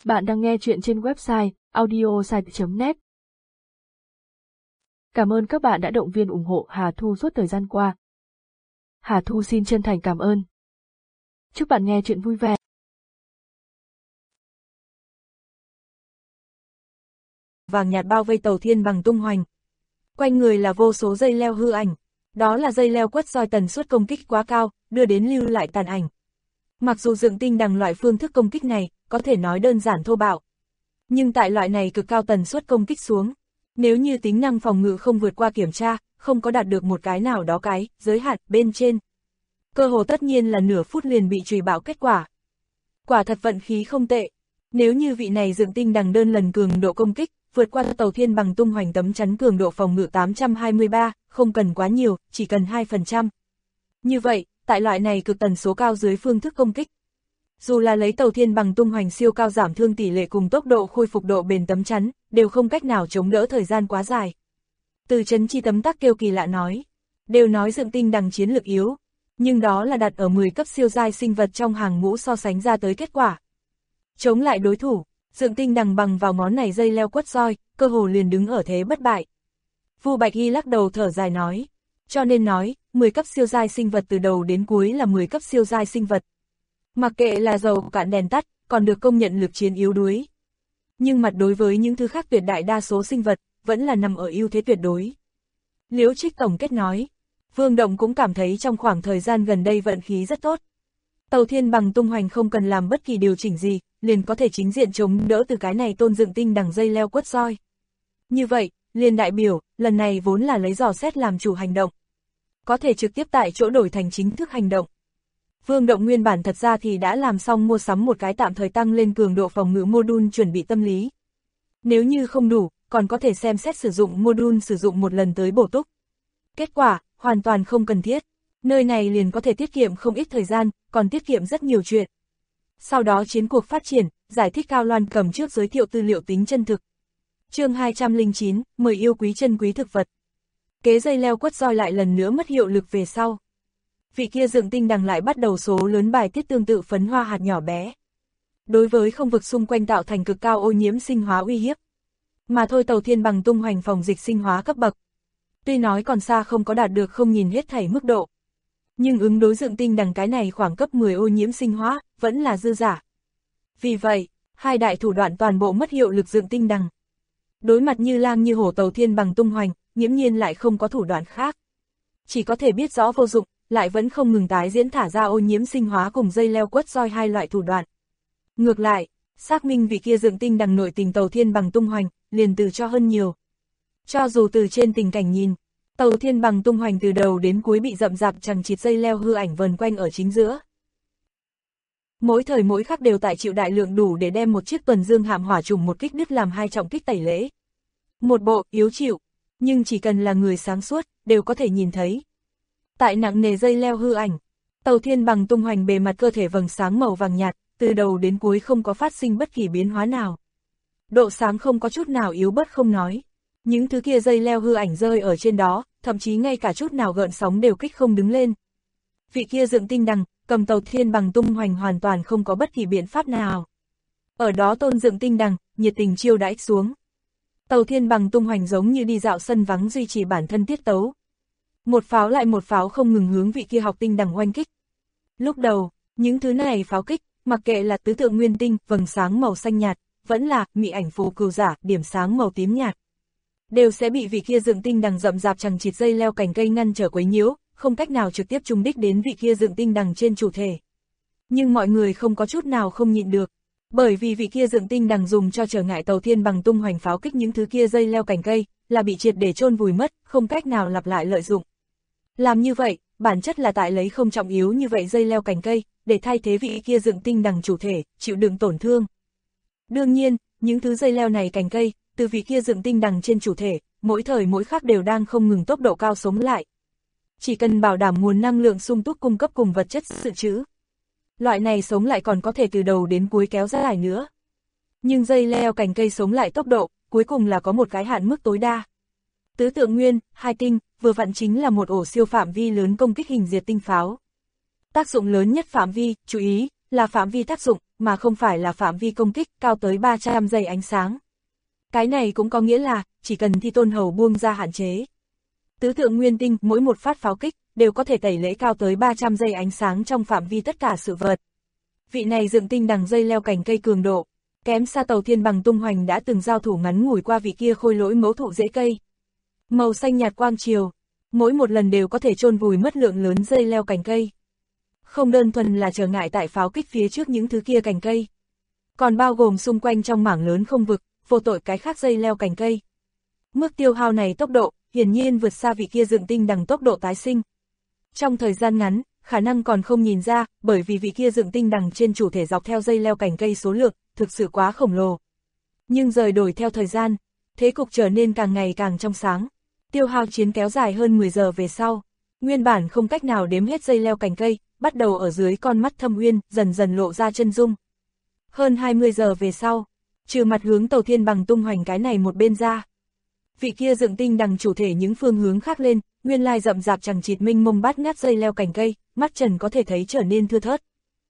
Bạn đang nghe chuyện trên website audiosite.net. Cảm ơn các bạn đã động viên ủng hộ Hà Thu suốt thời gian qua. Hà Thu xin chân thành cảm ơn. Chúc bạn nghe chuyện vui vẻ. Vàng nhạt bao vây Tầu Thiên Bằng tung hoành. Quanh người là vô số dây leo hư ảnh. Đó là dây leo quất roi tần suất công kích quá cao, đưa đến lưu lại tàn ảnh. Mặc dù dựng tinh đằng loại phương thức công kích này, có thể nói đơn giản thô bạo. Nhưng tại loại này cực cao tần suất công kích xuống, nếu như tính năng phòng ngự không vượt qua kiểm tra, không có đạt được một cái nào đó cái giới hạn bên trên, cơ hồ tất nhiên là nửa phút liền bị trùy bạo kết quả. Quả thật vận khí không tệ. Nếu như vị này dựng tinh đằng đơn lần cường độ công kích, vượt qua Tầu Thiên Bằng tung hoành tấm chắn cường độ phòng ngự 823, không cần quá nhiều, chỉ cần 2%. Như vậy, tại loại này cực tần số cao dưới phương thức công kích, dù là lấy Tầu Thiên Bằng tung hoành siêu cao giảm thương tỷ lệ cùng tốc độ khôi phục độ bền tấm chắn, đều không cách nào chống đỡ thời gian quá dài. Từ Trấn Chi tấm tắc kêu kỳ lạ nói, đều nói dựng tinh đằng chiến lực yếu, nhưng đó là đặt ở 10 cấp siêu giai sinh vật trong hàng ngũ so sánh ra tới kết quả. Chống lại đối thủ, dựng tinh đằng bằng vào ngón này dây leo quất roi, cơ hồ liền đứng ở thế bất bại. Vu Bạch Hy lắc đầu thở dài nói, cho nên nói, 10 cấp siêu giai sinh vật từ đầu đến cuối là 10 cấp siêu giai sinh vật. Mặc kệ là dầu cạn đèn tắt, còn được công nhận lực chiến yếu đuối. Nhưng mặt đối với những thứ khác tuyệt đại đa số sinh vật, vẫn là nằm ở ưu thế tuyệt đối. Liễu Trích tổng kết nói, Vương Động cũng cảm thấy trong khoảng thời gian gần đây vận khí rất tốt. Tầu Thiên Bằng tung hoành không cần làm bất kỳ điều chỉnh gì, liền có thể chính diện chống đỡ từ cái này tôn dựng tinh đằng dây leo quất roi. Như vậy, liền đại biểu, lần này vốn là lấy dò xét làm chủ hành động. Có thể trực tiếp tại chỗ đổi thành chính thức hành động. Vương Động nguyên bản thật ra thì đã làm xong mua sắm một cái tạm thời tăng lên cường độ phòng ngự module chuẩn bị tâm lý. Nếu như không đủ, còn có thể xem xét sử dụng module sử dụng một lần tới bổ túc. Kết quả, hoàn toàn không cần thiết. Nơi này liền có thể tiết kiệm không ít thời gian, còn tiết kiệm rất nhiều chuyện. Sau đó chiến cuộc phát triển, giải thích Cao Loan cầm trước giới thiệu tư liệu tính chân thực. Chương 209, mời yêu quý chân quý thực vật. Kế dây leo quất roi lại lần nữa mất hiệu lực về sau. Vị kia dựng tinh đằng lại bắt đầu số lớn bài tiết tương tự phấn hoa hạt nhỏ bé. Đối với không vực xung quanh tạo thành cực cao ô nhiễm sinh hóa uy hiếp. Mà thôi Tầu Thiên Bằng tung hoành phòng dịch sinh hóa cấp bậc. Tuy nói còn xa không có đạt được không nhìn hết thảy mức độ. Nhưng ứng đối dựng tinh đằng cái này khoảng cấp 10 ô nhiễm sinh hóa, vẫn là dư giả. Vì vậy, hai đại thủ đoạn toàn bộ mất hiệu lực dựng tinh đằng. Đối mặt như lang như hổ Tầu Thiên Bằng tung hoành, nghiễm nhiên lại không có thủ đoạn khác. Chỉ có thể biết rõ vô dụng, lại vẫn không ngừng tái diễn thả ra ô nhiễm sinh hóa cùng dây leo quất roi hai loại thủ đoạn. Ngược lại, xác minh vị kia dựng tinh đằng nội tình Tầu Thiên Bằng tung hoành, liền từ cho hơn nhiều. Cho dù từ trên tình cảnh nhìn, Tầu Thiên Bằng tung hoành từ đầu đến cuối bị rậm rạp chằng chịt dây leo hư ảnh vần quanh ở chính giữa. Mỗi thời mỗi khắc đều tại chịu đại lượng đủ để đem một chiếc tuần dương hạm hỏa trùng một kích đứt làm hai trọng kích tẩy lễ. Một bộ yếu chịu, nhưng chỉ cần là người sáng suốt, đều có thể nhìn thấy. Tại nặng nề dây leo hư ảnh, Tầu Thiên Bằng tung hoành bề mặt cơ thể vầng sáng màu vàng nhạt, từ đầu đến cuối không có phát sinh bất kỳ biến hóa nào. Độ sáng không có chút nào yếu bớt không nói. Những thứ kia dây leo hư ảnh rơi ở trên đó, thậm chí ngay cả chút nào gợn sóng đều kích không đứng lên. Vị kia dựng tinh đằng, cầm Tầu Thiên Bằng tung hoành hoàn toàn không có bất kỳ biện pháp nào. Ở đó tôn dựng tinh đằng, nhiệt tình chiêu đãi xuống. Tầu Thiên Bằng tung hoành giống như đi dạo sân vắng duy trì bản thân tiết tấu. Một pháo lại một pháo không ngừng hướng vị kia học tinh đằng oanh kích. Lúc đầu, những thứ này pháo kích, mặc kệ là tứ tượng nguyên tinh, vầng sáng màu xanh nhạt, vẫn là mị ảnh phù cừu giả, điểm sáng màu tím nhạt, đều sẽ bị vị kia dựng tinh đằng rậm rạp chằng chịt dây leo cành cây ngăn trở quấy nhiễu, không cách nào trực tiếp trùng đích đến vị kia dựng tinh đằng trên chủ thể. Nhưng mọi người không có chút nào không nhịn được, bởi vì vị kia dựng tinh đằng dùng cho trở ngại Tầu Thiên Bằng tung hoành pháo kích những thứ kia dây leo cành cây, là bị triệt để chôn vùi mất, không cách nào lặp lại lợi dụng. Làm như vậy, bản chất là tại lấy không trọng yếu như vậy dây leo cành cây, để thay thế vị kia dựng tinh đằng chủ thể, chịu đựng tổn thương. Đương nhiên, những thứ dây leo này cành cây, từ vị kia dựng tinh đằng trên chủ thể, mỗi thời mỗi khắc đều đang không ngừng tốc độ cao sống lại. Chỉ cần bảo đảm nguồn năng lượng sung túc cung cấp cùng vật chất dự trữ. Loại này sống lại còn có thể từ đầu đến cuối kéo dài nữa. Nhưng dây leo cành cây sống lại tốc độ, cuối cùng là có một cái hạn mức tối đa. Tứ tượng nguyên, hai tinh, vừa vặn chính là một ổ siêu phạm vi lớn công kích hình diệt tinh pháo. Tác dụng lớn nhất phạm vi, chú ý, là phạm vi tác dụng, mà không phải là phạm vi công kích cao tới 300 giây ánh sáng. Cái này cũng có nghĩa là, chỉ cần Thi Tôn Hầu buông ra hạn chế. Tứ tượng nguyên tinh, mỗi một phát pháo kích, đều có thể tẩy lễ cao tới 300 giây ánh sáng trong phạm vi tất cả sự vật. Vị này dựng tinh đằng dây leo cành cây cường độ, kém xa Tầu Thiên Bằng tung hoành đã từng giao thủ ngắn ngủi qua vị kia khôi lỗi mẫu thụ rễ cây. Màu xanh nhạt quang chiều, mỗi một lần đều có thể chôn vùi mất lượng lớn dây leo cành cây. Không đơn thuần là trở ngại tại pháo kích phía trước những thứ kia cành cây, còn bao gồm xung quanh trong mảng lớn không vực, vô tội cái khác dây leo cành cây. Mức tiêu hao này tốc độ, hiển nhiên vượt xa vị kia dựng tinh đằng tốc độ tái sinh. Trong thời gian ngắn, khả năng còn không nhìn ra, bởi vì vị kia dựng tinh đằng trên chủ thể dọc theo dây leo cành cây số lượng, thực sự quá khổng lồ. Nhưng rời đổi theo thời gian, thế cục trở nên càng ngày càng trong sáng. Tiêu hao chiến kéo dài hơn 10 giờ về sau, nguyên bản không cách nào đếm hết dây leo cành cây, bắt đầu ở dưới con mắt Thâm Uyên, dần dần lộ ra chân dung. Hơn 20 giờ về sau, trừ mặt hướng Tầu Thiên Bằng tung hoành cái này một bên ra, vị kia dựng tinh đằng chủ thể những phương hướng khác lên, nguyên lai rậm rạp chằng chịt minh mông bát ngát dây leo cành cây, mắt trần có thể thấy trở nên thưa thớt.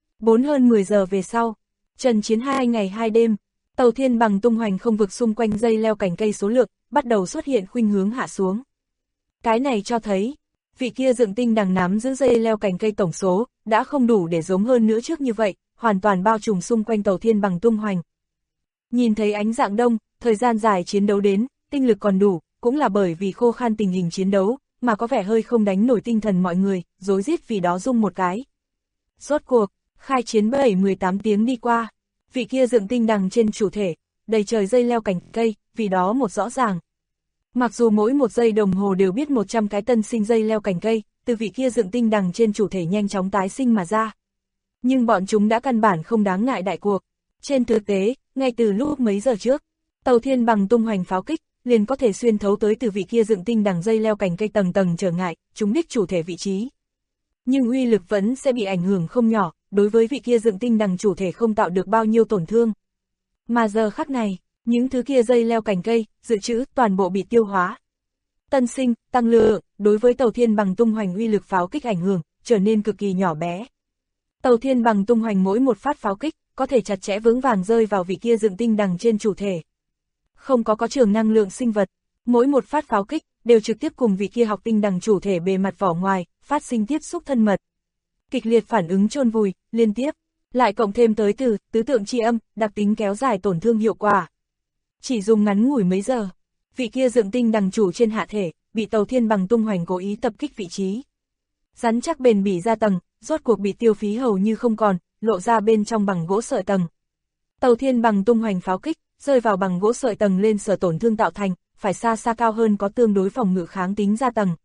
Hơn 10 giờ về sau, trần chiến 2 ngày 2 đêm, Tầu Thiên Bằng tung hoành không vực xung quanh dây leo cành cây số lượng, bắt đầu xuất hiện khuynh hướng hạ xuống. Cái này cho thấy, vị kia dựng tinh đằng nắm giữ dây leo cành cây tổng số, đã không đủ để giống hơn nữa trước như vậy, hoàn toàn bao trùm xung quanh Tầu Thiên Bằng tung hoành. Nhìn thấy ánh dạng đông, thời gian dài chiến đấu đến, tinh lực còn đủ, cũng là bởi vì khô khan tình hình chiến đấu, mà có vẻ hơi không đánh nổi tinh thần mọi người, rối rít vì đó rung một cái. Rốt cuộc, khai chiến 7-18 tiếng đi qua, vị kia dựng tinh đằng trên chủ thể, đầy trời dây leo cành cây, vì đó một rõ ràng. Mặc dù mỗi một giây đồng hồ đều biết 100 cái tân sinh dây leo cành cây, từ vị kia dựng tinh đằng trên chủ thể nhanh chóng tái sinh mà ra. Nhưng bọn chúng đã căn bản không đáng ngại đại cuộc. Trên thực tế, ngay từ lúc mấy giờ trước, Tầu Thiên Bằng tung hoành pháo kích, liền có thể xuyên thấu tới từ vị kia dựng tinh đằng dây leo cành cây tầng tầng trở ngại, chúng đích chủ thể vị trí. Nhưng uy lực vẫn sẽ bị ảnh hưởng không nhỏ, đối với vị kia dựng tinh đằng chủ thể không tạo được bao nhiêu tổn thương. Mà giờ khắc này, những thứ kia dây leo cành cây, dự trữ, toàn bộ bị tiêu hóa. Tân sinh, tăng lượng, đối với Tầu Thiên Bằng tung hoành uy lực pháo kích ảnh hưởng, trở nên cực kỳ nhỏ bé. Tầu Thiên Bằng tung hoành mỗi một phát pháo kích, có thể chặt chẽ vững vàng rơi vào vị kia dựng tinh đằng trên chủ thể. Không có trường năng lượng sinh vật, mỗi một phát pháo kích, đều trực tiếp cùng vị kia học tinh đằng chủ thể bề mặt vỏ ngoài, phát sinh tiếp xúc thân mật. Kịch liệt phản ứng chôn vùi, liên tiếp, lại cộng thêm tới từ tứ tượng chi âm, đặc tính kéo dài tổn thương hiệu quả. Chỉ dùng ngắn ngủi mấy giờ, vị kia dựng tinh đằng chủ trên hạ thể, bị Tầu Thiên Bằng tung hoành cố ý tập kích vị trí. Rắn chắc bền bỉ ra tầng, rốt cuộc bị tiêu phí hầu như không còn, lộ ra bên trong bằng gỗ sợi tầng. Tầu Thiên Bằng tung hoành pháo kích, rơi vào bằng gỗ sợi tầng lên sở tổn thương tạo thành, phải xa xa cao hơn có tương đối phòng ngự kháng tính ra tầng.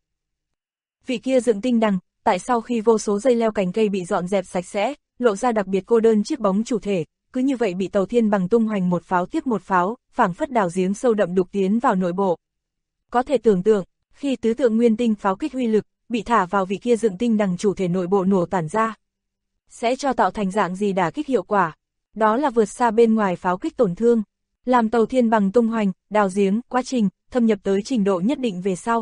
Vị kia dựng tinh đằng, tại sau khi vô số dây leo cành cây bị dọn dẹp sạch sẽ, lộ ra đặc biệt cô đơn chiếc bóng chủ thể, cứ như vậy bị Tầu Thiên Bằng tung hoành một pháo tiếp một pháo, phảng phất đào giếng sâu đậm đục tiến vào nội bộ. Có thể tưởng tượng, khi tứ tượng nguyên tinh pháo kích uy lực, bị thả vào vị kia dựng tinh đằng chủ thể nội bộ nổ tản ra, sẽ cho tạo thành dạng gì đả kích hiệu quả. Đó là vượt xa bên ngoài pháo kích tổn thương, làm Tầu Thiên Bằng tung hoành, đào giếng, quá trình, thâm nhập tới trình độ nhất định về sau.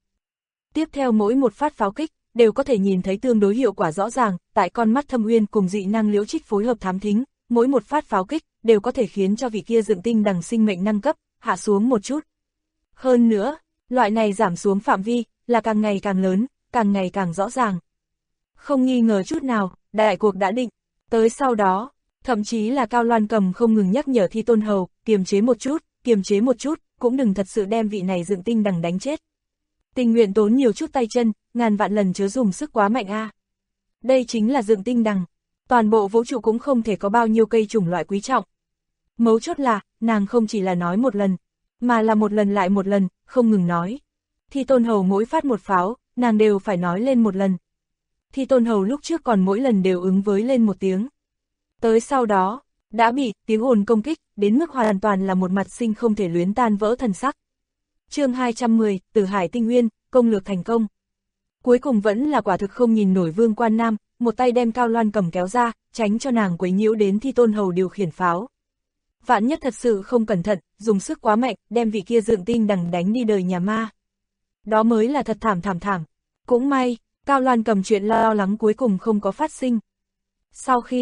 Tiếp theo mỗi một phát pháo kích, đều có thể nhìn thấy tương đối hiệu quả rõ ràng, tại con mắt Thâm Uyên cùng dị năng Liễu Trích phối hợp thám thính, mỗi một phát pháo kích, đều có thể khiến cho vị kia dựng tinh đằng sinh mệnh năng cấp, hạ xuống một chút. Hơn nữa, loại này giảm xuống phạm vi, là càng ngày càng lớn, càng ngày càng rõ ràng. Không nghi ngờ chút nào, đại cuộc đã định, tới sau đó, thậm chí là Cao Loan Cầm không ngừng nhắc nhở Thi Tôn Hầu, kiềm chế một chút, cũng đừng thật sự đem vị này dựng tinh đằng đánh chết. Tình nguyện tốn nhiều chút tay chân, ngàn vạn lần chớ dùng sức quá mạnh a. Đây chính là dựng tinh đằng, toàn bộ vũ trụ cũng không thể có bao nhiêu cây chủng loại quý trọng. Mấu chốt là, nàng không chỉ là nói một lần, mà là một lần lại một lần, không ngừng nói. Thi Tôn Hầu mỗi phát một pháo, nàng đều phải nói lên một lần. Thi Tôn Hầu lúc trước còn mỗi lần đều ứng với lên một tiếng. Tới sau đó, đã bị tiếng ồn công kích, đến mức hoàn toàn là một mặt sinh không thể luyến tan vỡ thần sắc. Chương 210, Tử Hải Tinh Nguyên, công lược thành công. Cuối cùng vẫn là quả thực không nhìn nổi Vương Quan Nam, một tay đem Cao Loan Cầm kéo ra, tránh cho nàng quấy nhiễu đến Thi Tôn Hầu điều khiển pháo. Vạn nhất thật sự không cẩn thận, dùng sức quá mạnh, đem vị kia dựng tinh đằng đánh đi đời nhà ma. Đó mới là thật thảm. Cũng may, Cao Loan Cầm chuyện lo lắng cuối cùng không có phát sinh. Sau khi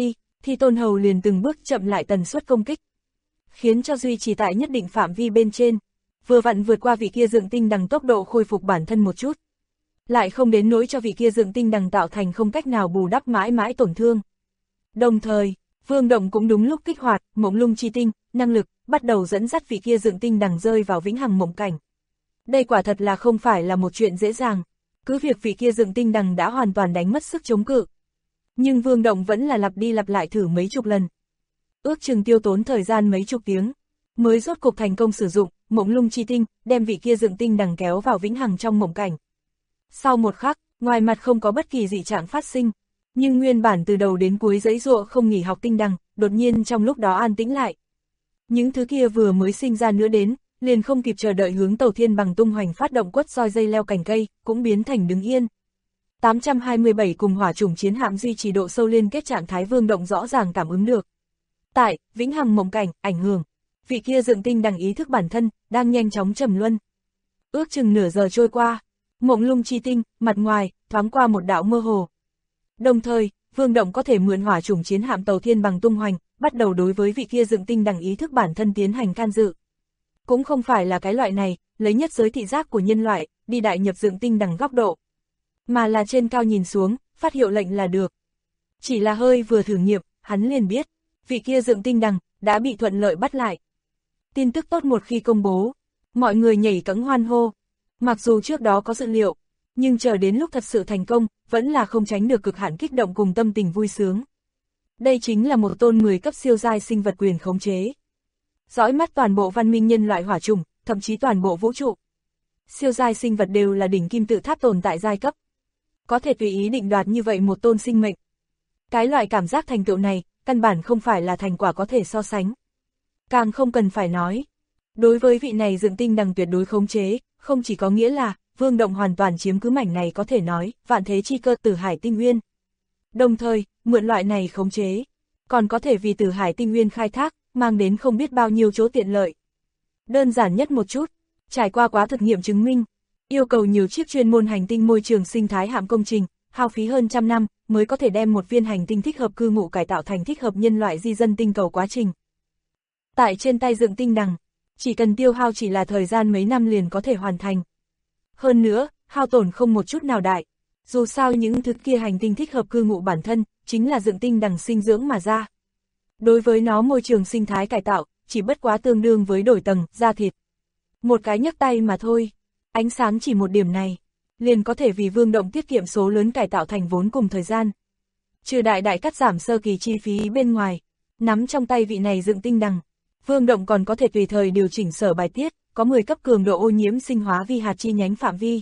Thi Tôn Hầu liền từng bước chậm lại tần suất công kích, khiến cho duy trì tại nhất định phạm vi bên trên, vừa vặn vượt qua vị kia dựng tinh đằng tốc độ khôi phục bản thân một chút. Lại không đến nỗi cho vị kia dựng tinh đằng tạo thành không cách nào bù đắp mãi mãi tổn thương. Đồng thời, Vương Động cũng đúng lúc kích hoạt Mộng Lung chi tinh, năng lực, bắt đầu dẫn dắt vị kia dựng tinh đằng rơi vào vĩnh hằng mộng cảnh. Đây quả thật là không phải là một chuyện dễ dàng, cứ việc vị kia dựng tinh đằng đã hoàn toàn đánh mất sức chống cự. Nhưng Vương Động vẫn là lặp đi lặp lại thử mấy chục lần. Ước chừng tiêu tốn thời gian mấy chục tiếng, mới rốt cục thành công sử dụng Mộng Lung chi tinh, đem vị kia dựng tinh đằng kéo vào vĩnh hằng trong mộng cảnh. Sau một khắc, ngoài mặt không có bất kỳ dị trạng phát sinh, nhưng nguyên bản từ đầu đến cuối giãy giụa không nghỉ học tinh đằng, đột nhiên trong lúc đó an tĩnh lại. Những thứ kia vừa mới sinh ra nữa đến, liền không kịp chờ đợi hướng Tầu Thiên Bằng tung hoành phát động quất roi dây leo cành cây, cũng biến thành đứng yên. 827 cùng hỏa chủng chiến hạm duy trì độ sâu liên kết trạng thái Vương Động rõ ràng cảm ứng được. Tại vĩnh hằng mộng cảnh, ảnh hưởng, vị kia dựng tinh đằng ý thức bản thân đang nhanh chóng trầm luân. Ước chừng nửa giờ trôi qua, Mộng Lung chi tinh, mặt ngoài thoáng qua một đạo mơ hồ. Đồng thời, Vương Động có thể mượn hỏa chủng chiến hạm Tầu Thiên Bằng tung hoành, bắt đầu đối với vị kia dựng tinh đằng ý thức bản thân tiến hành can dự. Cũng không phải là cái loại này, lấy nhất giới thị giác của nhân loại, đi đại nhập dựng tinh đằng góc độ, mà là trên cao nhìn xuống, phát hiệu lệnh là được. Chỉ là hơi vừa thử nghiệm, hắn liền biết, vị kia dựng tinh đằng đã bị thuận lợi bắt lại. Tin tức tốt một khi công bố, mọi người nhảy cẫng hoan hô. Mặc dù trước đó có dự liệu, nhưng chờ đến lúc thật sự thành công, vẫn là không tránh được cực hạn kích động cùng tâm tình vui sướng. Đây chính là một tôn 10 cấp siêu giai sinh vật quyền khống chế. Dõi mắt toàn bộ văn minh nhân loại hỏa chủng, thậm chí toàn bộ vũ trụ. Siêu giai sinh vật đều là đỉnh kim tự tháp tồn tại giai cấp. Có thể tùy ý định đoạt như vậy một tôn sinh mệnh. Cái loại cảm giác thành tựu này, căn bản không phải là thành quả có thể so sánh. Càng không cần phải nói. Đối với vị này dựng tinh đằng tuyệt đối khống chế, không chỉ có nghĩa là, Vương Động hoàn toàn chiếm cứ mảnh này có thể nói, vạn thế chi cơ Tử Hải Tinh Nguyên. Đồng thời, mượn loại này khống chế, còn có thể vì Tử Hải Tinh Nguyên khai thác, mang đến không biết bao nhiêu chỗ tiện lợi. Đơn giản nhất một chút, trải qua quá thực nghiệm chứng minh, yêu cầu nhiều chiếc chuyên môn hành tinh môi trường sinh thái hạm công trình, hao phí hơn trăm năm, mới có thể đem một viên hành tinh thích hợp cư ngụ cải tạo thành thích hợp nhân loại di dân tinh cầu quá trình. Tại trên tay dựng tinh đằng, chỉ cần tiêu hao chỉ là thời gian mấy năm liền có thể hoàn thành. Hơn nữa, hao tổn không một chút nào đại. Dù sao những thứ kia hành tinh thích hợp cư ngụ bản thân, chính là dựng tinh đằng sinh dưỡng mà ra. Đối với nó môi trường sinh thái cải tạo, chỉ bất quá tương đương với đổi tầng, da thịt. Một cái nhấc tay mà thôi. Ánh sáng chỉ một điểm này, liền có thể vì Vương Động tiết kiệm số lớn cải tạo thành vốn cùng thời gian. Trừ đại cắt giảm sơ kỳ chi phí bên ngoài, nắm trong tay vị này dựng tinh đằng, Vương Động còn có thể tùy thời điều chỉnh sở bài tiết, có 10 cấp cường độ ô nhiễm sinh hóa vi hạt chi nhánh phạm vi.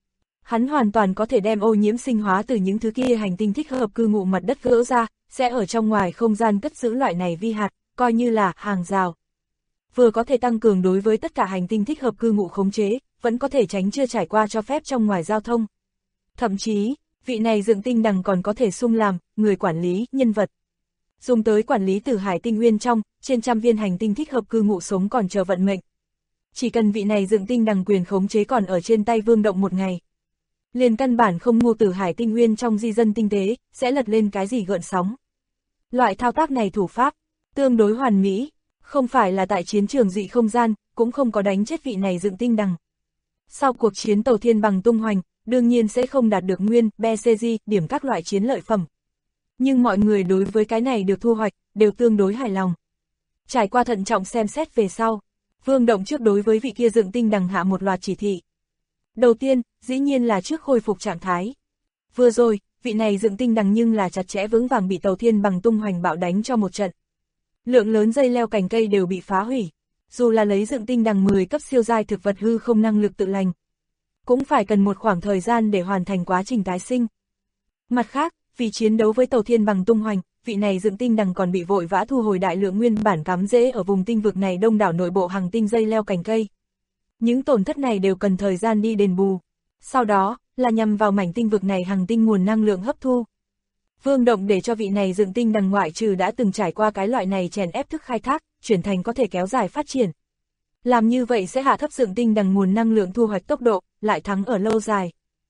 Hắn hoàn toàn có thể đem ô nhiễm sinh hóa từ những thứ kia hành tinh thích hợp cư ngụ mặt đất gỡ ra, sẽ ở trong ngoài không gian cất giữ loại này vi hạt, coi như là hàng rào. Vừa có thể tăng cường đối với tất cả hành tinh thích hợp cư ngụ khống chế, vẫn có thể tránh chưa trải qua cho phép trong ngoài giao thông. Thậm chí, vị này dựng tinh đằng còn có thể xung làm người quản lý, nhân vật. Dùng tới quản lý Tử Hải Tinh Nguyên trong, trên trăm viên hành tinh thích hợp cư ngụ sống còn chờ vận mệnh. Chỉ cần vị này dựng tinh đằng quyền khống chế còn ở trên tay Vương Động một ngày, liền căn bản không ngu Tử Hải Tinh Nguyên trong di dân tinh tế, sẽ lật lên cái gì gợn sóng. Loại thao tác này thủ pháp, tương đối hoàn mỹ, không phải là tại chiến trường dị không gian, cũng không có đánh chết vị này dựng tinh đằng. Sau cuộc chiến Tầu Thiên Bằng tung hoành, đương nhiên sẽ không đạt được nguyên, BCG, điểm các loại chiến lợi phẩm. Nhưng mọi người đối với cái này được thu hoạch, đều tương đối hài lòng. Trải qua thận trọng xem xét về sau, Vương Động trước đối với vị kia dựng tinh đằng hạ một loạt chỉ thị. Đầu tiên, dĩ nhiên là trước khôi phục trạng thái. Vừa rồi, vị này dựng tinh đằng nhưng là chặt chẽ vững vàng bị Tầu Thiên Bằng tung hoành bạo đánh cho một trận. Lượng lớn dây leo cành cây đều bị phá hủy. Dù là lấy dựng tinh đằng 10 cấp siêu giai thực vật hư không năng lực tự lành, cũng phải cần một khoảng thời gian để hoàn thành quá trình tái sinh. Mặt khác, vì chiến đấu với Tầu Thiên Bằng tung hoành, vị này dựng tinh đằng còn bị vội vã thu hồi đại lượng nguyên bản cắm rễ ở vùng tinh vực này đông đảo nội bộ hành tinh dây leo cành cây. Những tổn thất này đều cần thời gian đi đền bù. Sau đó, là nhằm vào mảnh tinh vực này hành tinh nguồn năng lượng hấp thu. Vương Động để cho vị này dựng tinh đằng ngoại trừ đã từng trải qua cái loại này chèn ép thức khai thác, chuyển thành có thể kéo dài phát triển. Làm như vậy sẽ hạ thấp dựng tinh đằng nguồn năng lượng thu hoạch tốc độ, lại thắng ở lâu dài.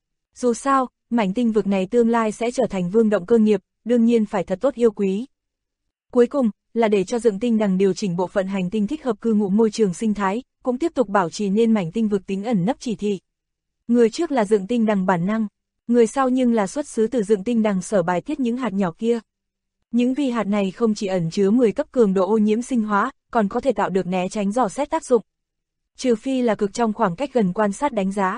Dù sao, mảnh tinh vực này tương lai sẽ trở thành Vương Động cơ nghiệp, đương nhiên phải thật tốt yêu quý. Cuối cùng, là để cho dựng tinh đằng điều chỉnh bộ phận hành tinh thích hợp cư ngụ môi trường sinh thái, cũng tiếp tục bảo trì nên mảnh tinh vực tính ẩn nấp chỉ thị. Người trước là dựng tinh đằng bản năng, người sau nhưng là xuất xứ từ dựng tinh đằng sở bài tiết những hạt nhỏ kia. Những vi hạt này không chỉ ẩn chứa 10 cấp cường độ ô nhiễm sinh hóa, còn có thể tạo được né tránh dò xét tác dụng. Trừ phi là cực trong khoảng cách gần quan sát đánh giá.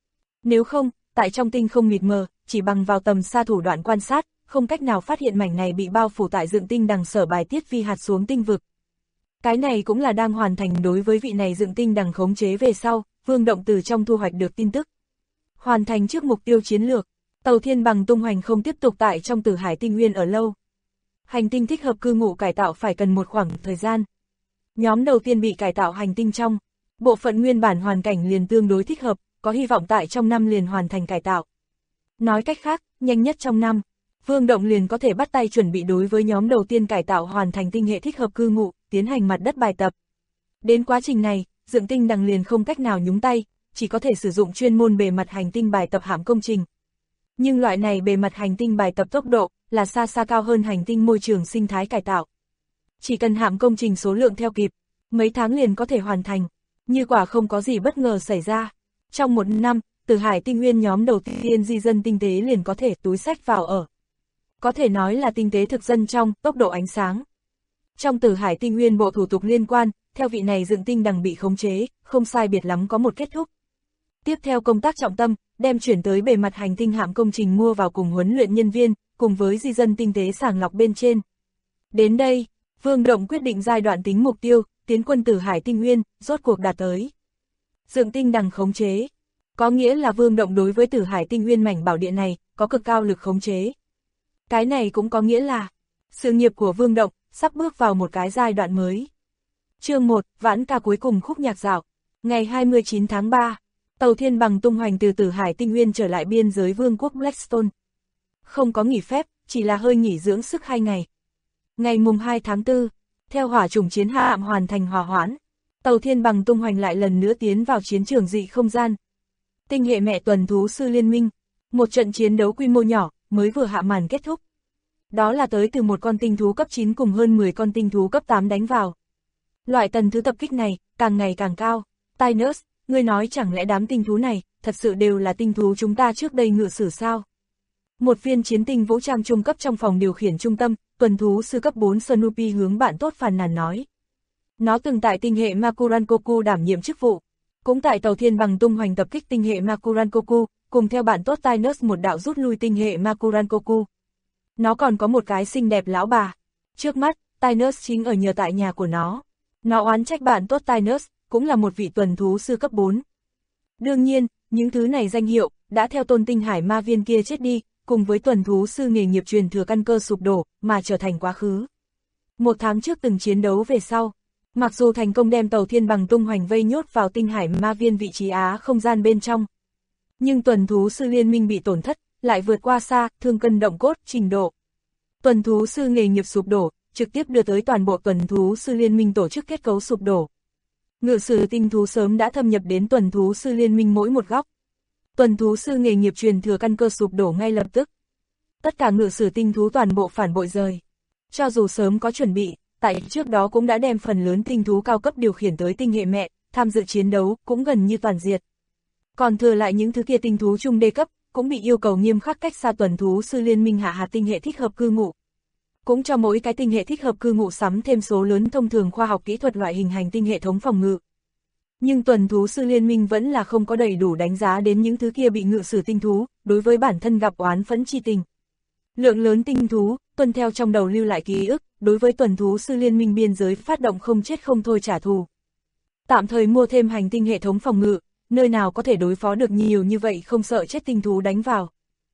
Nếu không, tại trong tinh không mịt mờ, chỉ bằng vào tầm xa thủ đoạn quan sát, không cách nào phát hiện mảnh này bị bao phủ tại dựng tinh đằng sở bài tiết vi hạt xuống tinh vực. Cái này cũng là đang hoàn thành đối với vị này dựng tinh đằng khống chế về sau, Vương Động từ trong thu hoạch được tin tức. Hoàn thành trước mục tiêu chiến lược, tàu thiên bằng tung hoành không tiếp tục tại trong Tử Hải tinh nguyên ở lâu. Hành tinh thích hợp cư ngụ cải tạo phải cần một khoảng thời gian. Nhóm đầu tiên bị cải tạo hành tinh trong, bộ phận nguyên bản hoàn cảnh liền tương đối thích hợp, có hy vọng tại trong năm liền hoàn thành cải tạo. Nói cách khác, nhanh nhất trong năm, Vương Động liền có thể bắt tay chuẩn bị đối với nhóm đầu tiên cải tạo hoàn thành tinh hệ thích hợp cư ngụ, tiến hành mặt đất bài tập. Đến quá trình này, dựng tinh đằng liền không cách nào nhúng tay, chỉ có thể sử dụng chuyên môn bề mặt hành tinh bài tập hãm công trình. Nhưng loại này bề mặt hành tinh bài tập tốc độ là xa xa cao hơn hành tinh môi trường sinh thái cải tạo. Chỉ cần hãm công trình số lượng theo kịp, mấy tháng liền có thể hoàn thành, như quả không có gì bất ngờ xảy ra. Trong một năm, Tử Hải tinh nguyên nhóm đầu tiên di dân tinh tế liền có thể túi xách vào ở. Có thể nói là tinh tế thực dân trong tốc độ ánh sáng. Trong Tử Hải tinh nguyên bộ thủ tục liên quan, theo vị này dựng tinh đằng bị khống chế, không sai biệt lắm có một kết thúc. Tiếp theo công tác trọng tâm, đem chuyển tới bề mặt hành tinh hãm công trình mua vào cùng huấn luyện nhân viên, cùng với di dân tinh tế sàng lọc bên trên. Đến đây, Vương Động quyết định giai đoạn tính mục tiêu, tiến quân Tử Hải tinh nguyên, rốt cuộc đạt tới. Dựng tinh đằng khống chế, có nghĩa là Vương Động đối với Tử Hải tinh nguyên mảnh bảo địa này, có cực cao lực khống chế. Cái này cũng có nghĩa là, sự nghiệp của Vương Động, sắp bước vào một cái giai đoạn mới. Chương 1, vãn ca cuối cùng khúc nhạc dạo. Ngày 29 tháng 3, tàu thiên bằng tung hoành từ Tử Hải tinh nguyên trở lại biên giới vương quốc Blackstone. Không có nghỉ phép, chỉ là hơi nghỉ dưỡng sức 2 ngày. Ngày mùng 2 tháng 4, theo hỏa chủng chiến hạm hoàn thành hòa hoãn, tàu thiên bằng tung hoành lại lần nữa tiến vào chiến trường dị không gian. Tinh hệ mẹ tuần thú sư liên minh, một trận chiến đấu quy mô nhỏ, mới vừa hạ màn kết thúc. Đó là tới từ một con tinh thú cấp 9 cùng hơn 10 con tinh thú cấp 8 đánh vào. Loại tần thứ tập kích này, càng ngày càng cao. Tynus, ngươi nói chẳng lẽ đám tinh thú này, thật sự đều là tinh thú chúng ta trước đây ngự sử sao? Một viên chiến tinh vũ trang trung cấp trong phòng điều khiển trung tâm, tuần thú sư cấp 4 Snoopy hướng bạn tốt phàn nàn nói. Nó từng tại tinh hệ Makurankoku đảm nhiệm chức vụ, cũng tại tàu thiên bằng tung hoành tập kích tinh hệ Makurankoku, cùng theo bạn tốt Tynus một đạo rút lui tinh hệ Makurankoku. Nó còn có một cái xinh đẹp lão bà. Trước mắt, Tynus chính ở nhờ tại nhà của nó. Nó oán trách bạn tốt Tynus, cũng là một vị tuần thú sư cấp 4. Đương nhiên, những thứ này danh hiệu, đã theo tôn tinh hải ma viên kia chết đi, cùng với tuần thú sư nghề nghiệp truyền thừa căn cơ sụp đổ, mà trở thành quá khứ. Một tháng trước từng chiến đấu về sau, mặc dù thành công đem tàu thiên bằng tung hoành vây nhốt vào tinh hải ma viên vị trí Á không gian bên trong. Nhưng tuần thú sư liên minh bị tổn thất, lại vượt qua xa, thương cân động cốt, trình độ. Tuần thú sư nghề nghiệp sụp đổ, trực tiếp đưa tới toàn bộ tuần thú sư liên minh tổ chức kết cấu sụp đổ. Ngự sử tinh thú sớm đã thâm nhập đến tuần thú sư liên minh mỗi một góc. Tuần thú sư nghề nghiệp truyền thừa căn cơ sụp đổ ngay lập tức. Tất cả ngự sử tinh thú toàn bộ phản bội rời. Cho dù sớm có chuẩn bị, tại trước đó cũng đã đem phần lớn tinh thú cao cấp điều khiển tới tinh hệ mẹ, tham dự chiến đấu, cũng gần như toàn diệt. Còn thừa lại những thứ kia tinh thú trung đê cấp, cũng bị yêu cầu nghiêm khắc cách xa tuần thú sư liên minh hạ hạt tinh hệ thích hợp cư ngụ. Cũng cho mỗi cái tinh hệ thích hợp cư ngụ sắm thêm số lớn thông thường khoa học kỹ thuật loại hình hành tinh hệ thống phòng ngự. Nhưng tuần thú sư liên minh vẫn là không có đầy đủ đánh giá đến những thứ kia bị ngự sử tinh thú, đối với bản thân gặp oán phẫn chi tình. Lượng lớn tinh thú, tuân theo trong đầu lưu lại ký ức, đối với tuần thú sư liên minh biên giới phát động không chết không thôi trả thù. Tạm thời mua thêm hành tinh hệ thống phòng ngự, nơi nào có thể đối phó được nhiều như vậy không sợ chết tinh thú đánh vào.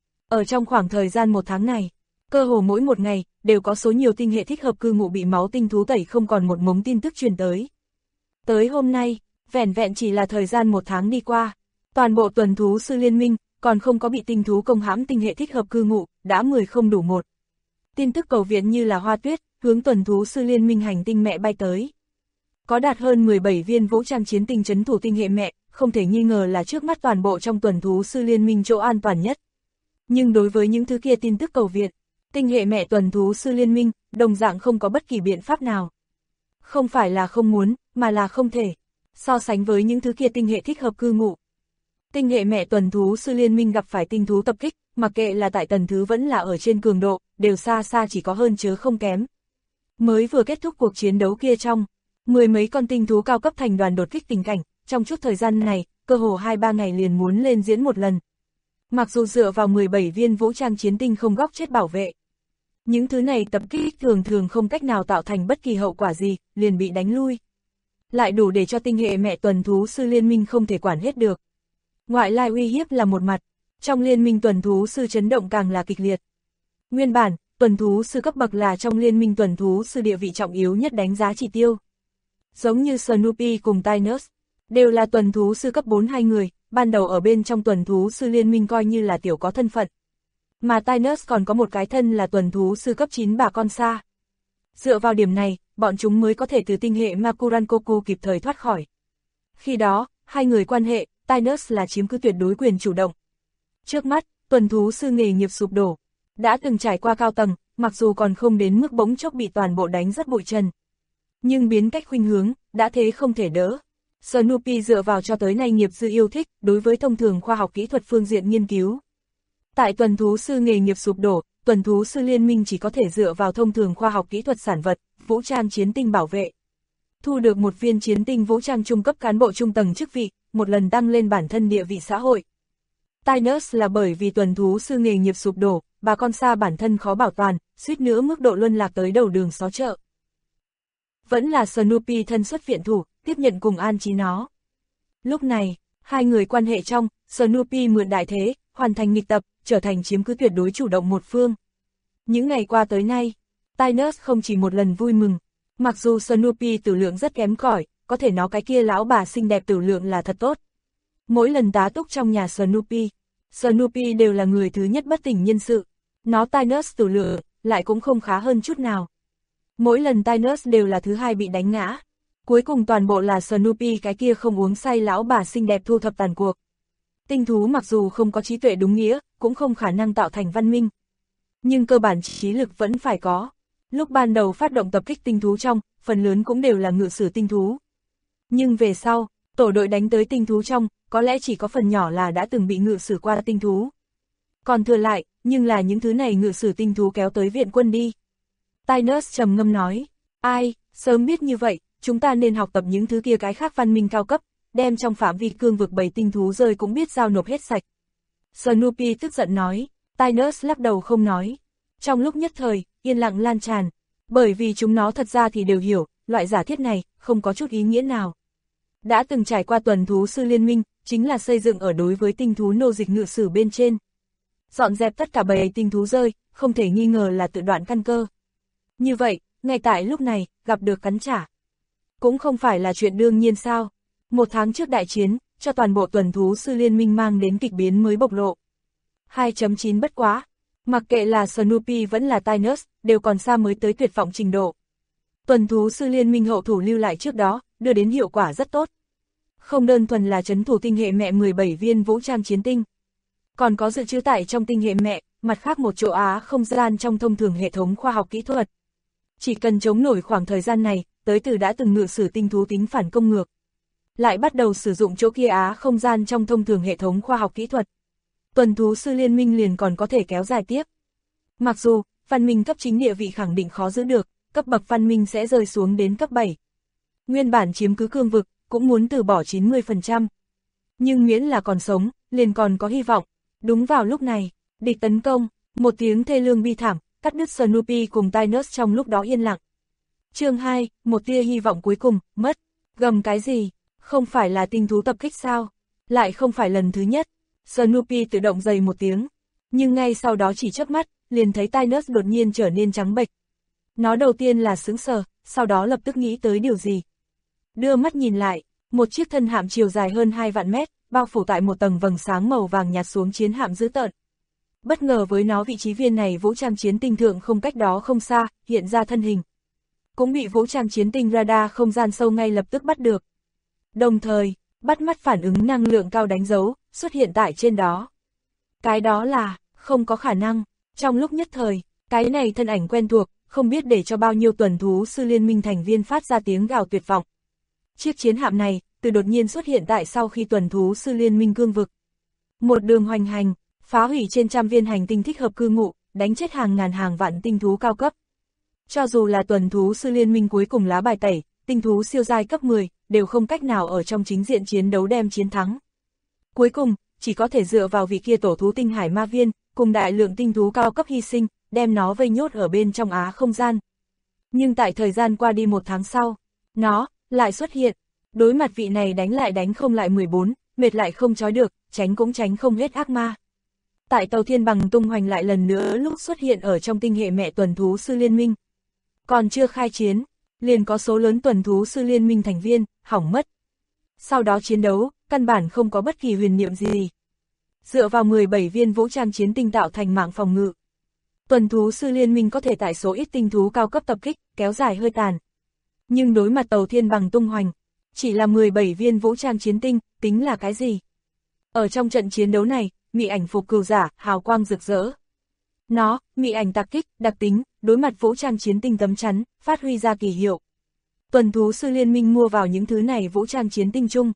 Ở trong khoảng thời gian một tháng này, cơ hồ mỗi một ngày, đều có số nhiều tinh hệ thích hợp cư ngụ bị máu tinh thú tẩy không còn một mống tin tức truyền tới. Tới hôm nay, vẻn vẹn chỉ là thời gian một tháng đi qua, toàn bộ tuần thú sư liên minh, còn không có bị tinh thú công hãm tinh hệ thích hợp cư ngụ, đã 10 không đủ 1. Tin tức cầu viện như là hoa tuyết, hướng tuần thú sư liên minh hành tinh mẹ bay tới. Có đạt hơn 17 viên vũ trang chiến tinh trấn thủ tinh hệ mẹ, không thể nghi ngờ là trước mắt toàn bộ trong tuần thú sư liên minh chỗ an toàn nhất. Nhưng đối với những thứ kia tin tức cầu viện, Tinh hệ mẹ tuần thú sư liên minh, đồng dạng không có bất kỳ biện pháp nào. Không phải là không muốn, mà là không thể. So sánh với những thứ kia tinh hệ thích hợp cư ngụ. Tinh hệ mẹ tuần thú sư liên minh gặp phải tinh thú tập kích, mặc kệ là tại tầng thứ vẫn là ở trên cường độ, đều xa xa chỉ có hơn chớ không kém. Mới vừa kết thúc cuộc chiến đấu kia trong, mười mấy con tinh thú cao cấp thành đoàn đột kích tình cảnh, trong chút thời gian này, cơ hồ 2-3 ngày liền muốn lên diễn một lần. Mặc dù dựa vào 17 viên vũ trang chiến tinh không góc chết bảo vệ. Những thứ này tập kích thường thường không cách nào tạo thành bất kỳ hậu quả gì, liền bị đánh lui. Lại đủ để cho tinh hệ mẹ tuần thú sư liên minh không thể quản hết được. Ngoại lai uy hiếp là một mặt, trong liên minh tuần thú sư chấn động càng là kịch liệt. Nguyên bản, tuần thú sư cấp bậc là trong liên minh tuần thú sư địa vị trọng yếu nhất đánh giá chỉ tiêu. Giống như Snoopy cùng Tynus, đều là tuần thú sư cấp 4 hai người, ban đầu ở bên trong tuần thú sư liên minh coi như là tiểu có thân phận. Mà Tynus còn có một cái thân là tuần thú sư cấp 9 bà con xa. Dựa vào điểm này, bọn chúng mới có thể từ tinh hệ Makurankoku kịp thời thoát khỏi. Khi đó, hai người quan hệ, Tynus là chiếm cứ tuyệt đối quyền chủ động. Trước mắt, tuần thú sư nghề nghiệp sụp đổ. Đã từng trải qua cao tầng, mặc dù còn không đến mức bỗng chốc bị toàn bộ đánh rất bụi trần. Nhưng biến cách khuynh hướng, đã thế không thể đỡ. Snoopy dựa vào cho tới nay nghiệp dư yêu thích, đối với thông thường khoa học kỹ thuật phương diện nghiên cứu. Tại tuần thú sư nghề nghiệp sụp đổ, tuần thú sư liên minh chỉ có thể dựa vào thông thường khoa học kỹ thuật sản vật, vũ trang chiến tinh bảo vệ. Thu được một viên chiến tinh vũ trang trung cấp cán bộ trung tầng chức vị, một lần tăng lên bản thân địa vị xã hội. Tynus là bởi vì tuần thú sư nghề nghiệp sụp đổ, bà con xa bản thân khó bảo toàn, suýt nữa mức độ luân lạc tới đầu đường xó chợ. Vẫn là Snoopy thân xuất viện thủ, tiếp nhận cùng an trí nó. Lúc này, hai người quan hệ trong, Snoopy mượn đại thế, hoàn thành nghịch tập, trở thành chiếm cứ tuyệt đối chủ động một phương. Những ngày qua tới nay, Tynus không chỉ một lần vui mừng, mặc dù Snoopy tử lượng rất kém cỏi, có thể nó cái kia lão bà xinh đẹp tử lượng là thật tốt. Mỗi lần tá túc trong nhà Snoopy đều là người thứ nhất bất tỉnh nhân sự, nó Tynus tử lượng, lại cũng không khá hơn chút nào. Mỗi lần Tynus đều là thứ hai bị đánh ngã, cuối cùng toàn bộ là Snoopy cái kia không uống say lão bà xinh đẹp thu thập tàn cuộc. Tinh thú mặc dù không có trí tuệ đúng nghĩa, cũng không khả năng tạo thành văn minh. Nhưng cơ bản trí lực vẫn phải có. Lúc ban đầu phát động tập kích tinh thú trong, phần lớn cũng đều là ngự sử tinh thú. Nhưng về sau, tổ đội đánh tới tinh thú trong, có lẽ chỉ có phần nhỏ là đã từng bị ngự sử qua tinh thú. Còn thừa lại, nhưng là những thứ này ngự sử tinh thú kéo tới viện quân đi. Tynus trầm ngâm nói, ai, sớm biết như vậy, chúng ta nên học tập những thứ kia cái khác văn minh cao cấp, đem trong phạm vi cương vực bầy tinh thú rơi cũng biết giao nộp hết sạch. Snoopy tức giận nói, Tynus lắc đầu không nói. Trong lúc nhất thời, yên lặng lan tràn, bởi vì chúng nó thật ra thì đều hiểu, loại giả thiết này, không có chút ý nghĩa nào. Đã từng trải qua tuần thú sư liên minh, chính là xây dựng ở đối với tinh thú nô dịch ngự sử bên trên. Dọn dẹp tất cả bầy tinh thú rơi, không thể nghi ngờ là tự đoạn căn cơ. Như vậy, ngay tại lúc này, gặp được cắn trả. Cũng không phải là chuyện đương nhiên sao. Một tháng trước đại chiến, cho toàn bộ tuần thú sư liên minh mang đến kịch biến mới bộc lộ. 2.9 bất quá. Mặc kệ là Snoopy vẫn là Tynus, đều còn xa mới tới tuyệt vọng trình độ. Tuần thú sư liên minh hậu thủ lưu lại trước đó, đưa đến hiệu quả rất tốt. Không đơn thuần là trấn thủ tinh hệ mẹ 17 viên vũ trang chiến tinh. Còn có dự trữ tại trong tinh hệ mẹ, mặt khác một chỗ Á không gian trong thông thường hệ thống khoa học kỹ thuật. Chỉ cần chống nổi khoảng thời gian này, tới từ đã từng ngự sử tinh thú tính phản công ngược. Lại bắt đầu sử dụng chỗ kia Á không gian trong thông thường hệ thống khoa học kỹ thuật. Tuần thú sư liên minh liền còn có thể kéo dài tiếp. Mặc dù, văn minh cấp chính địa vị khẳng định khó giữ được, cấp bậc văn minh sẽ rơi xuống đến cấp 7. Nguyên bản chiếm cứ cương vực, cũng muốn từ bỏ 90%. Nhưng miễn là còn sống, liền còn có hy vọng. Đúng vào lúc này, địch tấn công, một tiếng thê lương bi thảm, cắt đứt Snoopy cùng Tynus trong lúc đó yên lặng. Chương 2, một tia hy vọng cuối cùng, mất. Gầm cái gì? Không phải là tinh thú tập kích sao? Lại không phải lần thứ nhất. Snoopy tự động dày một tiếng. Nhưng ngay sau đó chỉ chớp mắt, liền thấy Tynus đột nhiên trở nên trắng bệch. Nó đầu tiên là sững sờ, sau đó lập tức nghĩ tới điều gì. Đưa mắt nhìn lại, một chiếc thân hạm chiều dài hơn 2 vạn mét, bao phủ tại một tầng vầng sáng màu vàng nhạt xuống chiến hạm dữ tợn. Bất ngờ với nó vị trí viên này vũ trang chiến tinh thượng không cách đó không xa, hiện ra thân hình. Cũng bị vũ trang chiến tinh radar không gian sâu ngay lập tức bắt được. Đồng thời, bắt mắt phản ứng năng lượng cao đánh dấu, xuất hiện tại trên đó. Cái đó là, không có khả năng, trong lúc nhất thời, Cái này thân ảnh quen thuộc, không biết để cho bao nhiêu tuần thú sư liên minh thành viên phát ra tiếng gào tuyệt vọng. Chiếc chiến hạm này, từ đột nhiên xuất hiện tại sau khi tuần thú sư liên minh cương vực. Một đường hoành hành, phá hủy trên trăm viên hành tinh thích hợp cư ngụ, đánh chết hàng ngàn hàng vạn tinh thú cao cấp. Cho dù là tuần thú sư liên minh cuối cùng lá bài tẩy, tinh thú siêu giai cấp 10, đều không cách nào ở trong chính diện chiến đấu đem chiến thắng. Cuối cùng, chỉ có thể dựa vào vị kia tổ thú tinh hải ma viên, cùng đại lượng tinh thú cao cấp hy sinh, đem nó vây nhốt ở bên trong á không gian. Nhưng tại thời gian qua đi 1 tháng sau, nó lại xuất hiện. Đối mặt vị này đánh lại đánh không lại 14, mệt lại không trói được, tránh cũng tránh không hết ác ma. Tại tàu thiên bằng tung hoành lại lần nữa lúc xuất hiện ở trong tinh hệ mẹ tuần thú sư liên minh. Còn chưa khai chiến, liền có số lớn tuần thú sư liên minh thành viên, hỏng mất. Sau đó chiến đấu, căn bản không có bất kỳ huyền niệm gì. Dựa vào 17 viên vũ trang chiến tinh tạo thành mạng phòng ngự. Tuần thú sư liên minh có thể tại số ít tinh thú cao cấp tập kích, kéo dài hơi tàn. Nhưng đối mặt tàu thiên bằng tung hoành, chỉ là 17 viên vũ trang chiến tinh, tính là cái gì? Ở trong trận chiến đấu này, mị ảnh phục cừu giả, hào quang rực rỡ. Nó, mị ảnh tạc kích, đặc tính, đối mặt vũ trang chiến tinh tấm chắn, phát huy ra kỳ hiệu. Tuần thú sư liên minh mua vào những thứ này vũ trang chiến tinh chung.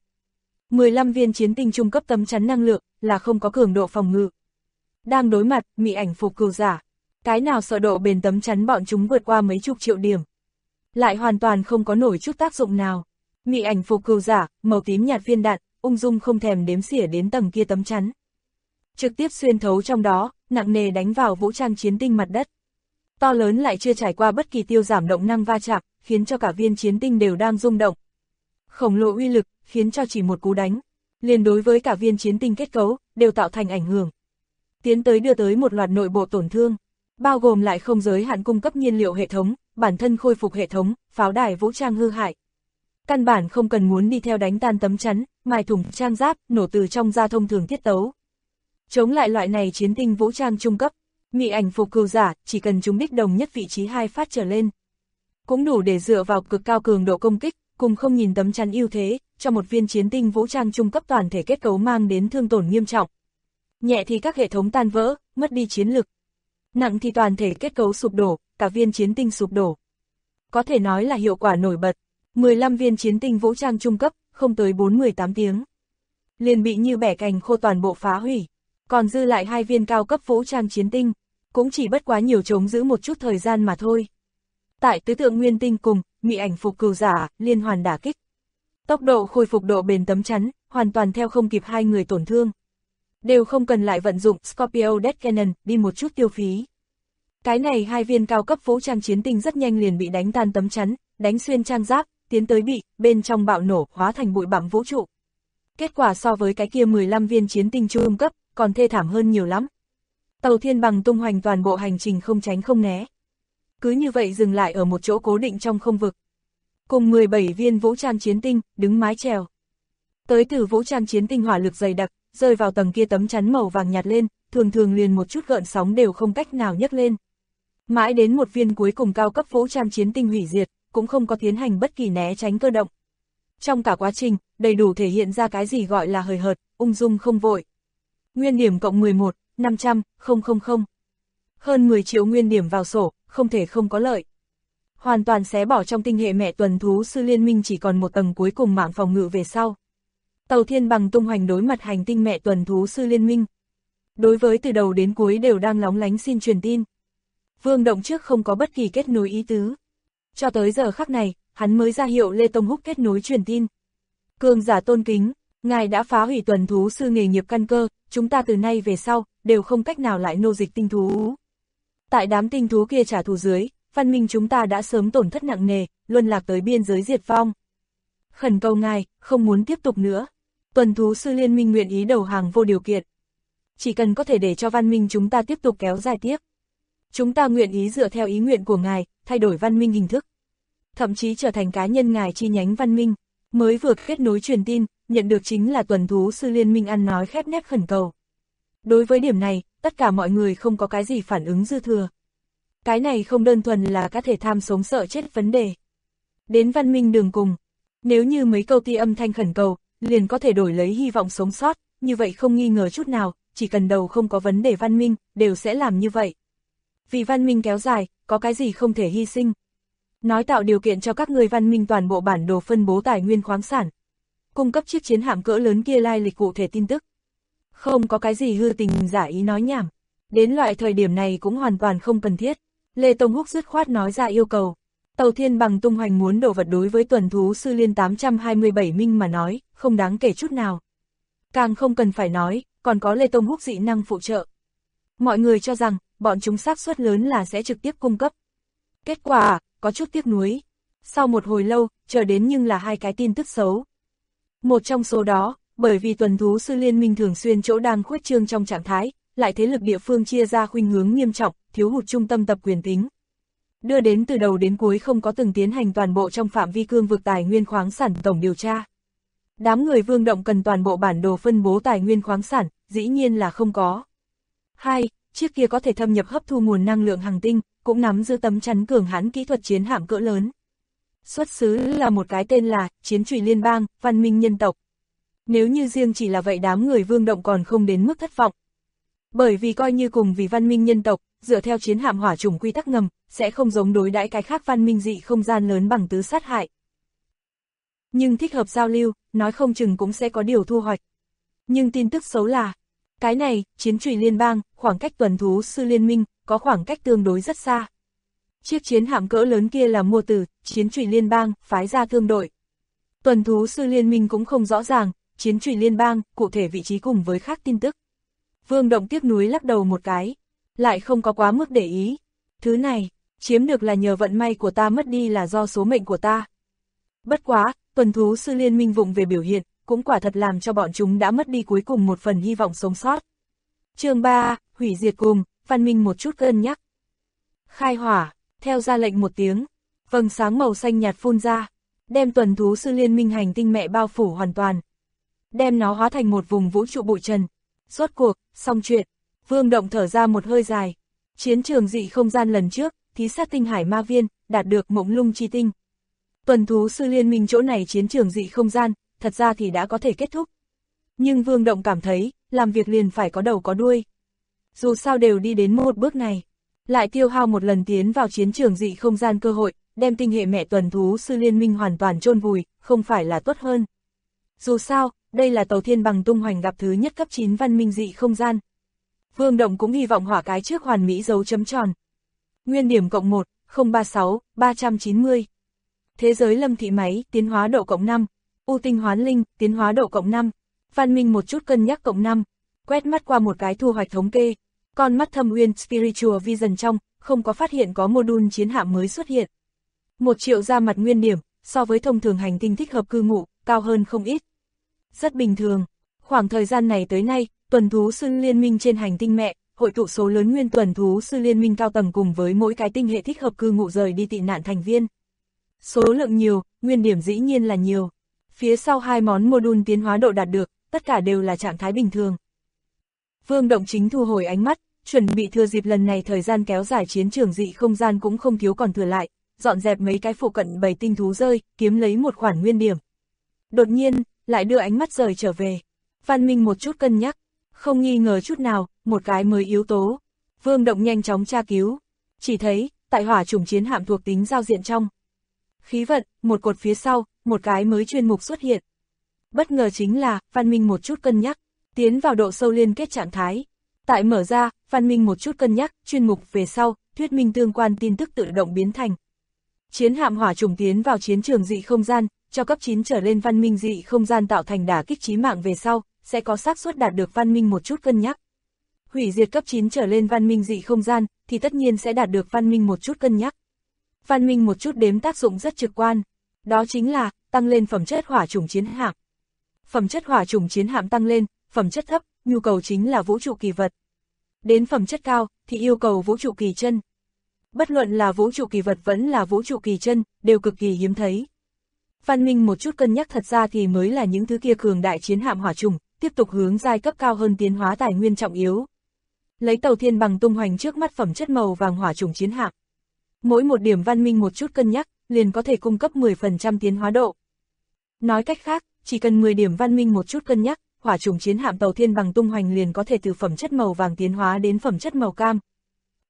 15 viên chiến tinh trung cấp tấm chắn năng lượng, là không có cường độ phòng ngự. Đang đối mặt, mị ảnh phục cừu giả. Cái nào sợ độ bền tấm chắn bọn chúng vượt qua mấy chục triệu điểm. Lại hoàn toàn không có nổi chút tác dụng nào. Mị ảnh phục cừu giả, màu tím nhạt viên đạn, ung dung không thèm đếm xỉa đến tầng kia tấm chắn. Trực tiếp xuyên thấu trong đó, nặng nề đánh vào vũ trang chiến tinh mặt đất. To lớn lại chưa trải qua bất kỳ tiêu giảm động năng va chạm, khiến cho cả viên chiến tinh đều đang rung động. Khổng lồ uy lực, khiến cho chỉ một cú đánh, liền đối với cả viên chiến tinh kết cấu, đều tạo thành ảnh hưởng. Tiến tới đưa tới một loạt nội bộ tổn thương, bao gồm lại không giới hạn cung cấp nhiên liệu hệ thống, bản thân khôi phục hệ thống, pháo đài vũ trang hư hại. Căn bản không cần muốn đi theo đánh tan tấm chắn, mài thủng trang giáp, nổ từ trong ra thông thường tiết tấu. Chống lại loại này chiến tinh vũ trang trung cấp, mị ảnh phục cừu giả chỉ cần chúng đích đồng nhất vị trí 2 phát trở lên. Cũng đủ để dựa vào cực cao cường độ công kích, cùng không nhìn tấm chắn ưu thế, cho một viên chiến tinh vũ trang trung cấp toàn thể kết cấu mang đến thương tổn nghiêm trọng. Nhẹ thì các hệ thống tan vỡ, mất đi chiến lực. Nặng thì toàn thể kết cấu sụp đổ, cả viên chiến tinh sụp đổ. Có thể nói là hiệu quả nổi bật. 15 viên chiến tinh vũ trang trung cấp, không tới 4-18 tiếng. Liền bị như bẻ cành khô toàn bộ phá hủy. Còn dư lại 2 viên cao cấp vũ trang chiến tinh, cũng chỉ bất quá nhiều chống giữ một chút thời gian mà thôi. Tại tứ tượng nguyên tinh cùng, mị ảnh phục cừu giả, liên hoàn đả kích. Tốc độ khôi phục độ bền tấm chắn, hoàn toàn theo không kịp 2 người tổn thương. Đều không cần lại vận dụng Scorpio Death Cannon đi một chút tiêu phí. Cái này 2 viên cao cấp vũ trang chiến tinh rất nhanh liền bị đánh tan tấm chắn, đánh xuyên trang giáp, tiến tới bị, bên trong bạo nổ, hóa thành bụi bặm vũ trụ. Kết quả so với cái kia 15 viên chiến tinh trung cấp, còn thê thảm hơn nhiều lắm. Tàu thiên bằng tung hoành toàn bộ hành trình không tránh không né. Cứ như vậy dừng lại ở một chỗ cố định trong không vực. Cùng 17 viên vũ trang chiến tinh, đứng mái chèo. Tới từ vũ trang chiến tinh hỏa lực dày đặc, rơi vào tầng kia tấm chắn màu vàng nhạt lên, thường thường liền một chút gợn sóng đều không cách nào nhấc lên. Mãi đến một viên cuối cùng cao cấp vũ trang chiến tinh hủy diệt, cũng không có tiến hành bất kỳ né tránh cơ động. Trong cả quá trình, đầy đủ thể hiện ra cái gì gọi là hời hợt, ung dung không vội. Nguyên điểm cộng 11, 500, 000. Hơn 10 triệu nguyên điểm vào sổ, không thể không có lợi. Hoàn toàn xé bỏ trong tinh hệ mẹ tuần thú sư liên minh chỉ còn một tầng cuối cùng mạng phòng ngự về sau. Tàu thiên bằng tung hoành đối mặt hành tinh mẹ tuần thú sư liên minh. Đối với từ đầu đến cuối đều đang lóng lánh xin truyền tin. Vương động trước không có bất kỳ kết nối ý tứ. Cho tới giờ khắc này, hắn mới ra hiệu Lê Tông Húc kết nối truyền tin. Cường giả tôn kính, ngài đã phá hủy tuần thú sư nghề nghiệp căn cơ, chúng ta từ nay về sau, đều không cách nào lại nô dịch tinh thú. Tại đám tinh thú kia trả thù dưới, văn minh chúng ta đã sớm tổn thất nặng nề, luân lạc tới biên giới diệt vong. Khẩn cầu ngài, không muốn tiếp tục nữa. Tuần thú sư liên minh nguyện ý đầu hàng vô điều kiện. Chỉ cần có thể để cho văn minh chúng ta tiếp tục kéo dài tiếp. Chúng ta nguyện ý dựa theo ý nguyện của ngài, thay đổi văn minh hình thức. Thậm chí trở thành cá nhân ngài chi nhánh văn minh. Mới vừa kết nối truyền tin, nhận được chính là tuần thú sư liên minh ăn nói khép nép khẩn cầu. Đối với điểm này, tất cả mọi người không có cái gì phản ứng dư thừa. Cái này không đơn thuần là các thể tham sống sợ chết vấn đề. Đến văn minh đường cùng, nếu như mấy câu ti âm thanh khẩn cầu, liền có thể đổi lấy hy vọng sống sót, như vậy không nghi ngờ chút nào, chỉ cần đầu không có vấn đề văn minh, đều sẽ làm như vậy. Vì văn minh kéo dài, có cái gì không thể hy sinh. Nói tạo điều kiện cho các người văn minh toàn bộ bản đồ phân bố tài nguyên khoáng sản. Cung cấp chiếc chiến hạm cỡ lớn kia lai lịch cụ thể tin tức. Không có cái gì hư tình giả ý nói nhảm. Đến loại thời điểm này cũng hoàn toàn không cần thiết. Lê Tông Húc dứt khoát nói ra yêu cầu. Tàu Thiên Bằng tung hoành muốn đồ vật đối với tuần thú sư liên 827 minh mà nói, không đáng kể chút nào. Càng không cần phải nói, còn có Lê Tông Húc dị năng phụ trợ. Mọi người cho rằng, bọn chúng xác suất lớn là sẽ trực tiếp cung cấp. Kết quả, có chút tiếc nuối. Sau một hồi lâu, chờ đến nhưng là hai cái tin tức xấu. Một trong số đó, bởi vì tuần thú sư liên minh thường xuyên chỗ đang khuếch trương trong trạng thái, lại thế lực địa phương chia ra khuynh hướng nghiêm trọng, thiếu hụt trung tâm tập quyền tính. Đưa đến từ đầu đến cuối không có từng tiến hành toàn bộ trong phạm vi cương vực tài nguyên khoáng sản tổng điều tra. Đám người Vương Động cần toàn bộ bản đồ phân bố tài nguyên khoáng sản, dĩ nhiên là không có. 2. Chiếc kia có thể thâm nhập hấp thu nguồn năng lượng hành tinh, cũng nắm giữ tấm chắn cường hãn kỹ thuật chiến hạm cỡ lớn. Xuất xứ là một cái tên là Chiến Chùy Liên bang, văn minh nhân tộc. Nếu như riêng chỉ là vậy đám người Vương Động còn không đến mức thất vọng. Bởi vì coi như cùng vì văn minh nhân tộc, dựa theo chiến hạm hỏa chủng quy tắc ngầm, sẽ không giống đối đãi cái khác văn minh dị không gian lớn bằng tứ sát hại. Nhưng thích hợp giao lưu, nói không chừng cũng sẽ có điều thu hoạch. Nhưng tin tức xấu là, cái này, Chiến Chùy Liên bang, khoảng cách tuần thú sư liên minh, có khoảng cách tương đối rất xa. Chiếc chiến hạm cỡ lớn kia là mua từ Chiến Chùy Liên bang, phái ra thương đội. Tuần thú sư liên minh cũng không rõ ràng, Chiến Chùy Liên bang, cụ thể vị trí cùng với khác tin tức. Vương Động tiếc nuối lắc đầu một cái, lại không có quá mức để ý. Thứ này, chiếm được là nhờ vận may của ta, mất đi là do số mệnh của ta. Bất quá, tuần thú sư liên minh vụng về biểu hiện, cũng quả thật làm cho bọn chúng đã mất đi cuối cùng một phần hy vọng sống sót. Chương 3, hủy diệt cùng, văn minh một chút cân nhắc. Khai hỏa, theo ra lệnh một tiếng, vầng sáng màu xanh nhạt phun ra, đem tuần thú sư liên minh hành tinh mẹ bao phủ hoàn toàn. Đem nó hóa thành một vùng vũ trụ bụi trần. Rốt cuộc, xong chuyện, Vương Động thở ra một hơi dài. Chiến trường dị không gian lần trước, thí sát tinh hải ma viên, đạt được mộng lung chi tinh. Tuần thú sư liên minh chỗ này chiến trường dị không gian, thật ra thì đã có thể kết thúc. Nhưng Vương Động cảm thấy, làm việc liền phải có đầu có đuôi. Dù sao đều đi đến một bước này, lại tiêu hao một lần tiến vào chiến trường dị không gian cơ hội, đem tinh hệ mẹ tuần thú sư liên minh hoàn toàn chôn vùi, không phải là tốt hơn. Dù sao, đây là Tàu Thiên Bằng tung hoành gặp thứ nhất cấp 9 văn minh dị không gian. Vương Động cũng hy vọng hỏa cái trước hoàn mỹ dấu chấm tròn. Nguyên điểm cộng 1, 036, 390. Thế giới lâm thị máy, tiến hóa độ cộng 5. U tinh hoán linh, tiến hóa độ cộng 5. Văn minh một chút cân nhắc cộng 5. Quét mắt qua một cái thu hoạch thống kê. Con mắt thâm uyên Spiritual Vision trong, không có phát hiện có module chiến hạm mới xuất hiện. 1 triệu ra mặt nguyên điểm, so với thông thường hành tinh thích hợp cư ngụ, cao hơn không ít. Rất bình thường, khoảng thời gian này tới nay, tuần thú sư liên minh trên hành tinh mẹ, hội tụ số lớn nguyên tuần thú sư liên minh cao tầng cùng với mỗi cái tinh hệ thích hợp cư ngụ rời đi tị nạn thành viên. Số lượng nhiều, nguyên điểm dĩ nhiên là nhiều. Phía sau hai món module tiến hóa độ đạt được, tất cả đều là trạng thái bình thường. Vương Động chính thu hồi ánh mắt, chuẩn bị thừa dịp lần này thời gian kéo dài chiến trường dị không gian cũng không thiếu còn thừa lại, dọn dẹp mấy cái phụ cận bầy tinh thú rơi, kiếm lấy một khoản nguyên điểm. Đột nhiên, lại đưa ánh mắt rời trở về. Văn minh một chút cân nhắc, không nghi ngờ chút nào, một cái mới yếu tố. Vương Động nhanh chóng tra cứu, chỉ thấy, tại hỏa chủng chiến hạm thuộc tính giao diện trong. Khí vận, một cột phía sau, một cái mới chuyên mục xuất hiện. Bất ngờ chính là, văn minh một chút cân nhắc, tiến vào độ sâu liên kết trạng thái. Tại mở ra, văn minh một chút cân nhắc, chuyên mục về sau, thuyết minh tương quan tin tức tự động biến thành. Chiến hạm hỏa chủng tiến vào chiến trường dị không gian, cho cấp 9 trở lên văn minh dị không gian tạo thành đả kích chí mạng về sau, sẽ có xác suất đạt được văn minh một chút cân nhắc. Hủy diệt cấp 9 trở lên văn minh dị không gian, thì tất nhiên sẽ đạt được văn minh một chút cân nhắc. Văn minh một chút đếm tác dụng rất trực quan, đó chính là, tăng lên phẩm chất hỏa chủng chiến hạm. Phẩm chất hỏa chủng chiến hạm tăng lên, phẩm chất thấp, nhu cầu chính là vũ trụ kỳ vật. Đến phẩm chất cao, thì yêu cầu vũ trụ kỳ chân. Bất luận là vũ trụ kỳ vật vẫn là vũ trụ kỳ chân, đều cực kỳ hiếm thấy. Văn minh một chút cân nhắc thật ra thì mới là những thứ kia cường đại chiến hạm hỏa chủng, tiếp tục hướng giai cấp cao hơn tiến hóa tài nguyên trọng yếu. Lấy Tàu Thiên Bằng tung hoành trước mắt phẩm chất màu vàng hỏa chủng chiến hạm. Mỗi một điểm văn minh một chút cân nhắc, liền có thể cung cấp 10% tiến hóa độ. Nói cách khác, chỉ cần 10 điểm văn minh một chút cân nhắc, hỏa chủng chiến hạm Tàu Thiên Bằng tung hoành liền có thể từ phẩm chất màu vàng tiến hóa đến phẩm chất màu cam.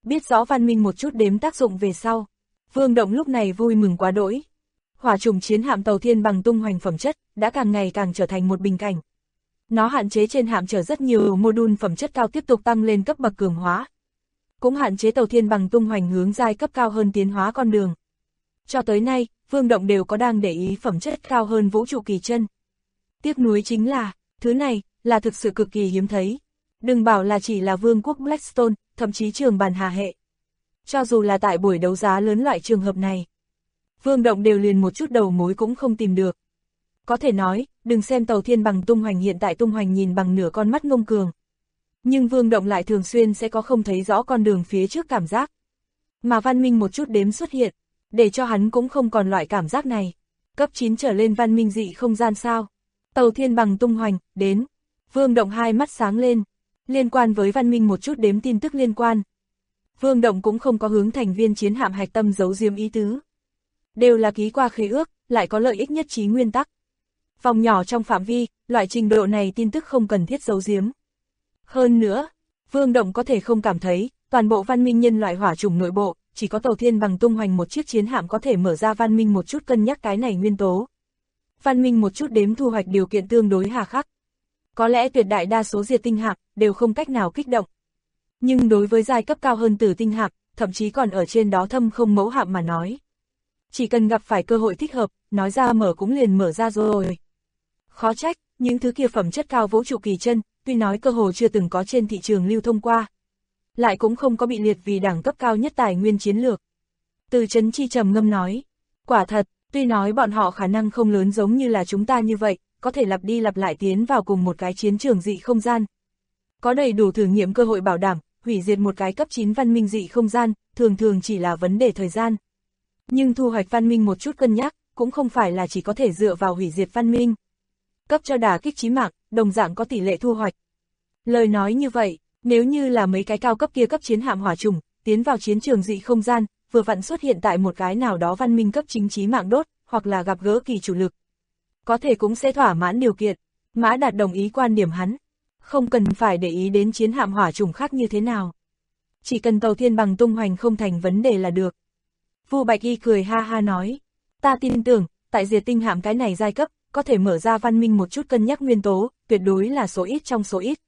Biết rõ văn minh một chút đếm tác dụng về sau. Vương Động lúc này vui mừng quá đỗi. Hỏa trùng chiến hạm tàu thiên bằng tung hoành phẩm chất, đã càng ngày càng trở thành một bình cảnh. Nó hạn chế trên hạm chở rất nhiều mô-đun phẩm chất cao tiếp tục tăng lên cấp bậc cường hóa. Cũng hạn chế tàu thiên bằng tung hoành hướng giai cấp cao hơn tiến hóa con đường. Cho tới nay, Vương Động đều có đang để ý phẩm chất cao hơn vũ trụ kỳ chân. Tiếc nuối chính là, thứ này, là thực sự cực kỳ hiếm thấy. Đừng bảo là chỉ là vương quốc Blackstone, thậm chí trường bàn hà hệ. Cho dù là tại buổi đấu giá lớn loại trường hợp này, Vương Động đều liền một chút đầu mối cũng không tìm được. Có thể nói, đừng xem tàu thiên bằng tung hoành hiện tại tung hoành nhìn bằng nửa con mắt ngông cường. Nhưng Vương Động lại thường xuyên sẽ có không thấy rõ con đường phía trước cảm giác. Mà văn minh một chút đếm xuất hiện, để cho hắn cũng không còn loại cảm giác này. Cấp 9 trở lên văn minh dị không gian sao. Tàu thiên bằng tung hoành, đến. Vương Động hai mắt sáng lên. Liên quan với văn minh một chút đếm tin tức liên quan. Vương Động cũng không có hướng thành viên chiến hạm hạch tâm giấu diếm ý tứ. Đều là ký qua khế ước, lại có lợi ích nhất trí nguyên tắc. Vòng nhỏ trong phạm vi, loại trình độ này tin tức không cần thiết giấu giếm. Hơn nữa, Vương Động có thể không cảm thấy, toàn bộ văn minh nhân loại hỏa chủng nội bộ, chỉ có tàu thiên bằng tung hoành một chiếc chiến hạm có thể mở ra văn minh một chút cân nhắc cái này nguyên tố. Văn minh một chút đếm thu hoạch điều kiện tương đối hà khắc. Có lẽ tuyệt đại đa số diệt tinh hạm đều không cách nào kích động. Nhưng đối với giai cấp cao hơn tử tinh hạm, thậm chí còn ở trên đó thâm không mẫu hạm mà nói. Chỉ cần gặp phải cơ hội thích hợp, nói ra mở cũng liền mở ra rồi. Khó trách, những thứ kia phẩm chất cao vũ trụ kỳ chân, tuy nói cơ hồ chưa từng có trên thị trường lưu thông qua. Lại cũng không có bị liệt vì đẳng cấp cao nhất tài nguyên chiến lược. Từ Chấn Chi trầm ngâm nói, quả thật, tuy nói bọn họ khả năng không lớn giống như là chúng ta như vậy, có thể lặp đi lặp lại tiến vào cùng một cái chiến trường dị không gian. Có đầy đủ thử nghiệm cơ hội bảo đảm, hủy diệt một cái cấp 9 văn minh dị không gian, thường thường chỉ là vấn đề thời gian. Nhưng thu hoạch văn minh một chút cân nhắc, cũng không phải là chỉ có thể dựa vào hủy diệt văn minh. Cấp cho đả kích chí mạng, đồng dạng có tỷ lệ thu hoạch. Lời nói như vậy, nếu như là mấy cái cao cấp kia cấp chiến hạm hỏa trùng, tiến vào chiến trường dị không gian, vừa vặn xuất hiện tại một cái nào đó văn minh cấp chính chí mạng đốt, hoặc là gặp gỡ kỳ chủ lực. Có thể cũng sẽ thỏa mãn điều kiện. Mã Đạt đồng ý quan điểm hắn. Không cần phải để ý đến chiến hạm hỏa trùng khác như thế nào. Chỉ cần tàu thiên bằng tung hoành không thành vấn đề là được. Vu Bạch Y cười ha ha nói. Ta tin tưởng, tại diệt tinh hạm cái này giai cấp, có thể mở ra văn minh một chút cân nhắc nguyên tố, tuyệt đối là số ít trong số ít.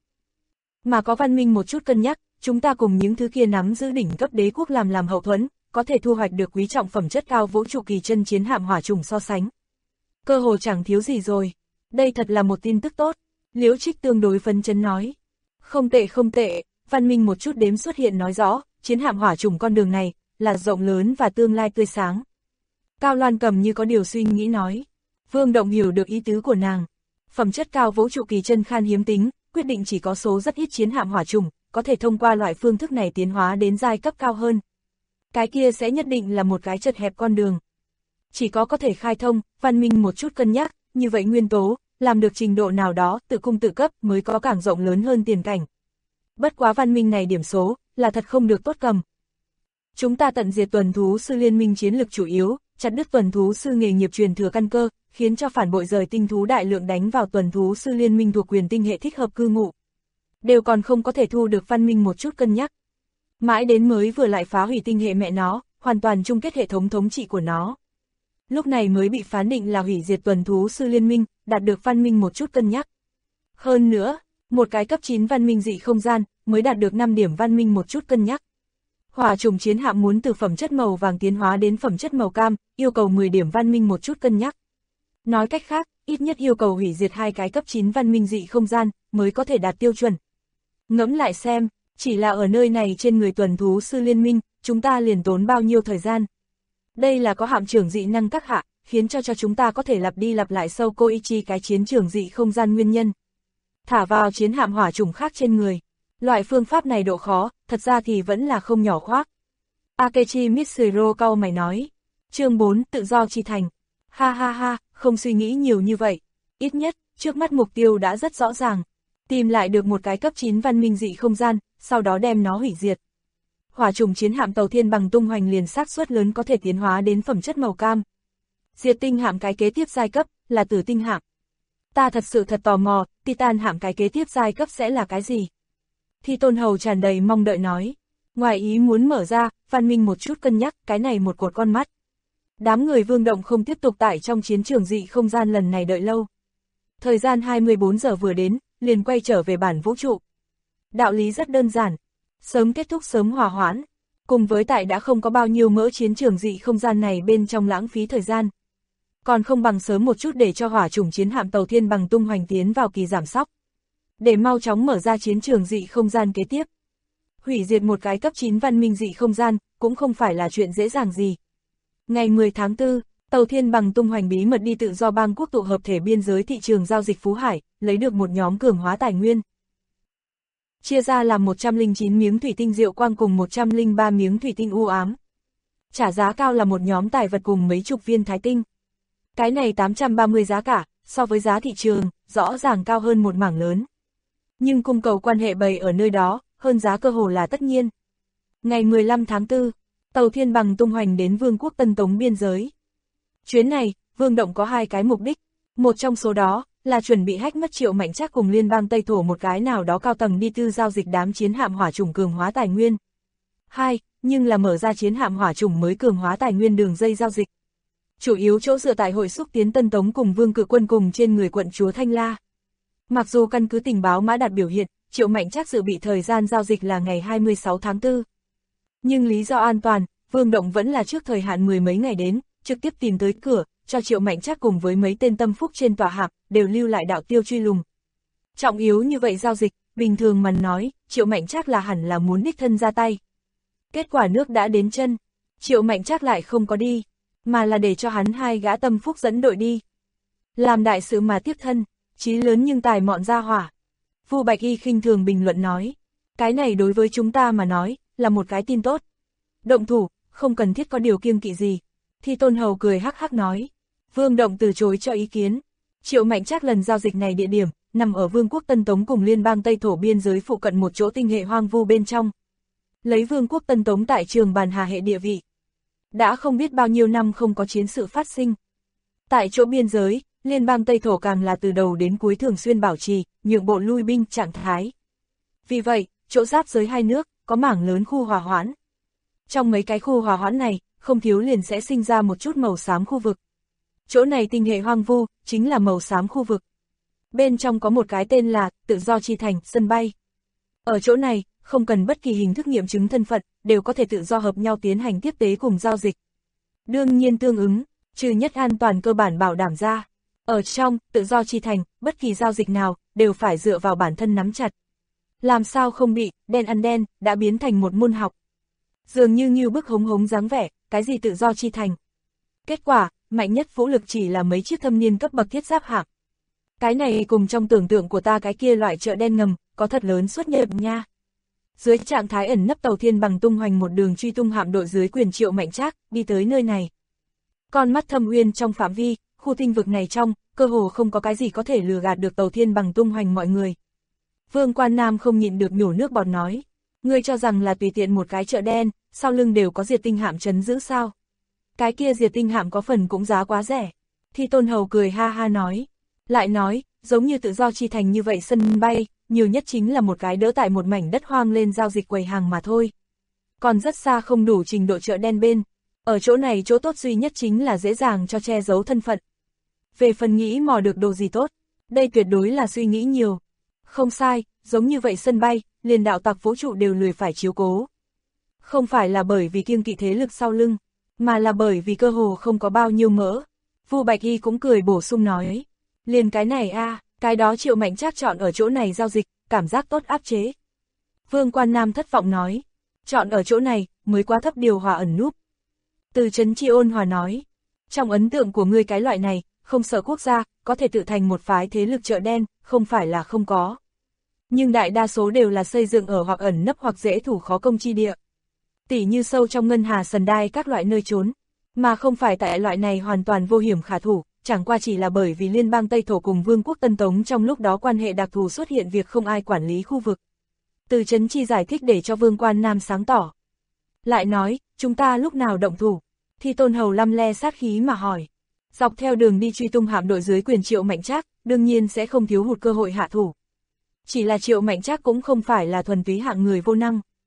Mà có văn minh một chút cân nhắc, chúng ta cùng những thứ kia nắm giữ đỉnh cấp đế quốc làm hậu thuẫn, có thể thu hoạch được quý trọng phẩm chất cao vũ trụ kỳ chân chiến hạm hỏa trùng so sánh. Cơ hồ chẳng thiếu gì rồi. Đây thật là một tin tức tốt. Liễu Trích tương đối phấn chấn nói. Không tệ không tệ, văn minh một chút đếm xuất hiện nói rõ, chiến hạm hỏa trùng con đường này, là rộng lớn và tương lai tươi sáng. Cao Loan Cầm như có điều suy nghĩ nói. Vương Động hiểu được ý tứ của nàng. Phẩm chất cao vũ trụ kỳ chân khan hiếm tính, quyết định chỉ có số rất ít chiến hạm hỏa trùng, có thể thông qua loại phương thức này tiến hóa đến giai cấp cao hơn. Cái kia sẽ nhất định là một cái chật hẹp con đường. Chỉ có thể khai thông, văn minh một chút cân nhắc, như vậy nguyên tố, làm được trình độ nào đó, tự cung tự cấp mới có càng rộng lớn hơn tiền cảnh. Bất quá văn minh này điểm số, là thật không được tốt cầm. Chúng ta tận diệt tuần thú sư liên minh chiến lực chủ yếu, chặt đứt tuần thú sư nghề nghiệp truyền thừa căn cơ, khiến cho phản bội rời tinh thú đại lượng đánh vào tuần thú sư liên minh thuộc quyền tinh hệ thích hợp cư ngụ. Đều còn không có thể thu được văn minh một chút cân nhắc. Mãi đến mới vừa lại phá hủy tinh hệ mẹ nó, hoàn toàn chung kết hệ thống thống trị của nó. Lúc này mới bị phán định là hủy diệt tuần thú sư liên minh, đạt được văn minh một chút cân nhắc. Hơn nữa, một cái cấp 9 văn minh dị không gian, mới đạt được 5 điểm văn minh một chút cân nhắc. Hỏa trùng chiến hạm muốn từ phẩm chất màu vàng tiến hóa đến phẩm chất màu cam, yêu cầu 10 điểm văn minh một chút cân nhắc. Nói cách khác, ít nhất yêu cầu hủy diệt 2 cái cấp 9 văn minh dị không gian, mới có thể đạt tiêu chuẩn. Ngẫm lại xem, chỉ là ở nơi này trên người tuần thú sư liên minh, chúng ta liền tốn bao nhiêu thời gian. Đây là có hạm trưởng dị năng các hạ, khiến cho chúng ta có thể lặp đi lặp lại sâu Koichi cái chiến trường dị không gian nguyên nhân. Thả vào chiến hạm hỏa trùng khác trên người. Loại phương pháp này độ khó, thật ra thì vẫn là không nhỏ khoác. Akechi Mitsuro cau mày nói. Chương 4, tự do chi thành. Ha ha ha, không suy nghĩ nhiều như vậy. Ít nhất, trước mắt mục tiêu đã rất rõ ràng. Tìm lại được một cái cấp 9 văn minh dị không gian, sau đó đem nó hủy diệt. Hỏa trùng chiến hạm tàu thiên bằng tung hoành liền xác suất lớn có thể tiến hóa đến phẩm chất màu cam. Diệt tinh hạm cái kế tiếp giai cấp, là tử tinh hạm. Ta thật sự thật tò mò, Titan hạm cái kế tiếp giai cấp sẽ là cái gì? Thi Tôn Hầu tràn đầy mong đợi nói. Ngoài ý muốn mở ra, Văn Minh một chút cân nhắc, cái này một cột con mắt. Đám người Vương Động không tiếp tục tại trong chiến trường dị không gian lần này đợi lâu. Thời gian 24 giờ vừa đến, liền quay trở về bản vũ trụ. Đạo lý rất đơn giản, sớm kết thúc sớm hòa hoãn, cùng với tại đã không có bao nhiêu mỡ chiến trường dị không gian này bên trong lãng phí thời gian. Còn không bằng sớm một chút để cho hỏa chủng chiến hạm tàu thiên bằng tung hoành tiến vào kỳ giảm sóc. Để mau chóng mở ra chiến trường dị không gian kế tiếp. Hủy diệt một cái cấp 9 văn minh dị không gian, cũng không phải là chuyện dễ dàng gì. Ngày 10 tháng 4, tàu thiên bằng tung hoành bí mật đi tự do bang quốc tụ hợp thể biên giới thị trường giao dịch Phú Hải, lấy được một nhóm cường hóa tài nguyên. Chia ra làm 109 miếng thủy tinh diệu quang cùng 103 miếng thủy tinh u ám. Trả giá cao là một nhóm tài vật cùng mấy chục viên thái tinh. Cái này 830 giá cả, so với giá thị trường, rõ ràng cao hơn một mảng lớn. Nhưng cung cầu quan hệ bày ở nơi đó, hơn giá cơ hồ là tất nhiên. Ngày 15 tháng 4, tàu thiên bằng tung hoành đến Vương quốc Tân Tống biên giới. Chuyến này, Vương Động có hai cái mục đích. Một trong số đó, là chuẩn bị hách mất Triệu Mạnh Trác cùng liên bang Tây Thổ một cái nào đó cao tầng đi tư giao dịch đám chiến hạm hỏa chủng cường hóa tài nguyên. Hai, nhưng là mở ra chiến hạm hỏa chủng mới cường hóa tài nguyên đường dây giao dịch. Chủ yếu chỗ dựa tại hội xúc tiến Tân Tống cùng Vương Cự Quân cùng trên người quận chúa Thanh La. Mặc dù căn cứ tình báo mã đạt biểu hiện, Triệu Mạnh Trác dự bị thời gian giao dịch là ngày 26 tháng 4. Nhưng lý do an toàn, Vương Động vẫn là trước thời hạn 10 mấy ngày đến, trực tiếp tìm tới cửa, cho Triệu Mạnh Trác cùng với mấy tên tâm phúc trên tòa hạm, đều lưu lại đạo tiêu truy lùng. Trọng yếu như vậy giao dịch, bình thường mà nói, Triệu Mạnh Trác là hẳn là muốn đích thân ra tay. Kết quả nước đã đến chân, Triệu Mạnh Trác lại không có đi, mà là để cho hắn hai gã tâm phúc dẫn đội đi. Làm đại sự mà tiếp thân, chí lớn nhưng tài mọn ra hỏa. Vu Bạch Y khinh thường bình luận nói, cái này đối với chúng ta mà nói, là một cái tin tốt. Động thủ, không cần thiết có điều kiêng kỵ gì. Thi Tôn Hầu cười hắc hắc nói. Vương Động từ chối cho ý kiến. Triệu Mạnh Trác lần giao dịch này địa điểm, nằm ở Vương quốc Tân Tống cùng liên bang Tây Thổ biên giới phụ cận một chỗ tinh hệ hoang vu bên trong. Lấy Vương quốc Tân Tống tại trường bàn hà hệ địa vị. Đã không biết bao nhiêu năm không có chiến sự phát sinh. Tại chỗ biên giới, liên bang Tây Thổ càng là từ đầu đến cuối thường xuyên bảo trì, nhượng bộ lui binh trạng thái. Vì vậy, chỗ giáp giới hai nước, có mảng lớn khu hòa hoãn. Trong mấy cái khu hòa hoãn này, không thiếu liền sẽ sinh ra một chút màu xám khu vực. Chỗ này tinh hệ hoang vu, chính là màu xám khu vực. Bên trong có một cái tên là Tự do chi thành, sân bay. Ở chỗ này, không cần bất kỳ hình thức nghiệm chứng thân phận, đều có thể tự do hợp nhau tiến hành tiếp tế cùng giao dịch. Đương nhiên tương ứng, trừ nhất an toàn cơ bản bảo đảm ra. Ở trong Tự do chi thành, bất kỳ giao dịch nào, đều phải dựa vào bản thân nắm chặt. Làm sao không bị, đen ăn đen, đã biến thành một môn học. Dường như bức hống hống dáng vẻ, cái gì tự do chi thành. Kết quả, mạnh nhất vũ lực chỉ là mấy chiếc thâm niên cấp bậc thiết giáp hạng. Cái này cùng trong tưởng tượng của ta cái kia loại chợ đen ngầm, có thật lớn xuất nhập nha. Dưới trạng thái ẩn nấp tàu thiên bằng tung hoành một đường truy tung hạm đội dưới quyền Triệu Mạnh Trác, đi tới nơi này. Con mắt thâm uyên trong phạm vi, khu tinh vực này trong, cơ hồ không có cái gì có thể lừa gạt được tàu thiên bằng tung hoành mọi người. Vương Quan Nam không nhịn được nhổ nước bọt nói. Ngươi cho rằng là tùy tiện một cái chợ đen, sau lưng đều có diệt tinh hạm trấn giữ sao? Cái kia diệt tinh hạm có phần cũng giá quá rẻ. Thi Tôn Hầu cười ha ha nói. Lại nói, giống như tự do chi thành như vậy sân bay, nhiều nhất chính là một cái đỡ tại một mảnh đất hoang lên giao dịch quầy hàng mà thôi. Còn rất xa không đủ trình độ chợ đen bên. Ở chỗ này chỗ tốt duy nhất chính là dễ dàng cho che giấu thân phận. Về phần nghĩ mò được đồ gì tốt, đây tuyệt đối là suy nghĩ nhiều. Không sai, giống như vậy sân bay, liền đạo tặc vũ trụ đều lười phải chiếu cố. Không phải là bởi vì kiêng kỵ thế lực sau lưng, mà là bởi vì cơ hồ không có bao nhiêu mỡ. Vu Bạch Y cũng cười bổ sung nói. Liền cái này cái đó Triệu Mạnh Trác chọn ở chỗ này giao dịch, cảm giác tốt áp chế. Vương Quan Nam thất vọng nói. Chọn ở chỗ này, mới quá thấp điều hòa ẩn núp. Từ Trấn Chi ôn hòa nói. Trong ấn tượng của ngươi cái loại này, không sợ quốc gia, có thể tự thành một phái thế lực chợ đen, không phải là không có. Nhưng đại đa số đều là xây dựng ở hoặc ẩn nấp hoặc dễ thủ khó công chi địa. Tỉ như sâu trong ngân hà sần đai các loại nơi trốn, mà không phải tại loại này hoàn toàn vô hiểm khả thủ, chẳng qua chỉ là bởi vì liên bang Tây Thổ cùng Vương quốc Tân Tống trong lúc đó quan hệ đặc thù xuất hiện việc không ai quản lý khu vực. Từ Trấn Chi giải thích để cho Vương Quan Nam sáng tỏ. Lại nói, chúng ta lúc nào động thủ? Thi Tôn Hầu lăm le sát khí mà hỏi. Dọc theo đường đi truy tung hạm đội dưới quyền Triệu Mạnh Trác, đương nhiên sẽ không thiếu hụt cơ hội hạ thủ. Chỉ là Triệu Mạnh Trác cũng không phải là thuần túy hạng người vô năng.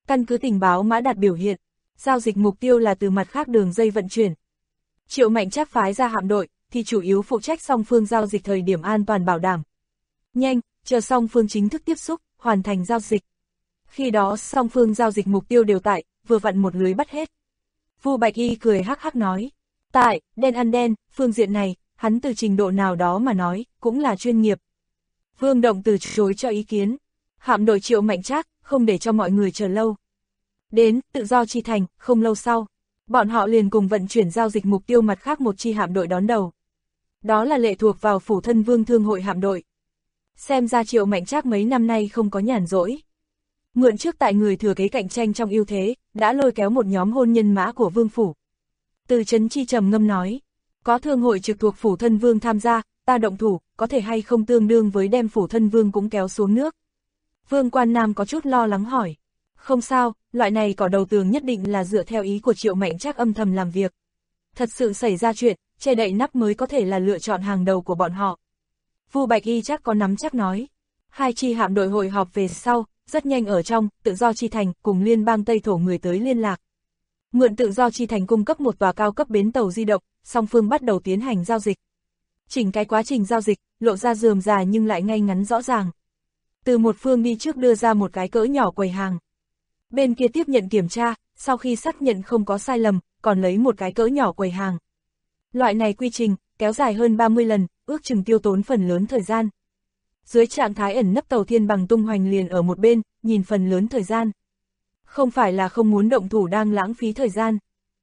Căn cứ tình báo mã đạt biểu hiện, giao dịch mục tiêu là từ mặt khác đường dây vận chuyển. Triệu Mạnh Trác phái ra hạm đội, thì chủ yếu phụ trách song phương giao dịch thời điểm an toàn bảo đảm. Nhanh, chờ song phương chính thức tiếp xúc, hoàn thành giao dịch. Khi đó song phương giao dịch mục tiêu đều tại, vừa vặn một lưới bắt hết. Vu Bạch Y cười hắc hắc nói, tại, đen ăn đen, phương diện này, hắn từ trình độ nào đó mà nói, cũng là chuyên nghiệp. Vương Động từ chối cho ý kiến. Hạm đội Triệu Mạnh Trác, không để cho mọi người chờ lâu. Đến, Tự Do Chi Thành, không lâu sau, bọn họ liền cùng vận chuyển giao dịch mục tiêu mặt khác một chi hạm đội đón đầu. Đó là lệ thuộc vào Phủ Thân Vương Thương hội hạm đội. Xem ra Triệu Mạnh Trác mấy năm nay không có nhàn rỗi. Mượn trước tại người thừa kế cạnh tranh trong ưu thế, đã lôi kéo một nhóm hôn nhân mã của Vương Phủ. Từ Trấn Chi trầm ngâm nói, có thương hội trực thuộc Phủ Thân Vương tham gia, ta động thủ, có thể hay không tương đương với đem Phủ Thân Vương cũng kéo xuống nước. Vương Quan Nam có chút lo lắng hỏi, không sao, loại này cỏ đầu tường nhất định là dựa theo ý của Triệu Mạnh Trác âm thầm làm việc. Thật sự xảy ra chuyện, che đậy nắp mới có thể là lựa chọn hàng đầu của bọn họ. Vu Bạch Y chắc có nắm chắc nói. Hai chi hạm đội hội họp về sau, rất nhanh ở trong Tự Do Chi Thành cùng liên bang Tây Thổ người tới liên lạc. Mượn Tự Do Chi Thành cung cấp một tòa cao cấp bến tàu di động, song phương bắt đầu tiến hành giao dịch. Chỉnh cái quá trình giao dịch, lộ ra rườm rà nhưng lại ngay ngắn rõ ràng. Từ một phương đi trước đưa ra một cái cỡ nhỏ quầy hàng. Bên kia tiếp nhận kiểm tra, sau khi xác nhận không có sai lầm, còn lấy một cái cỡ nhỏ quầy hàng. Loại này quy trình, kéo dài hơn 30 lần, ước chừng tiêu tốn phần lớn thời gian. Dưới trạng thái ẩn nấp Tàu Thiên Bằng tung hoành liền ở một bên, nhìn phần lớn thời gian. Không phải là không muốn động thủ đang lãng phí thời gian,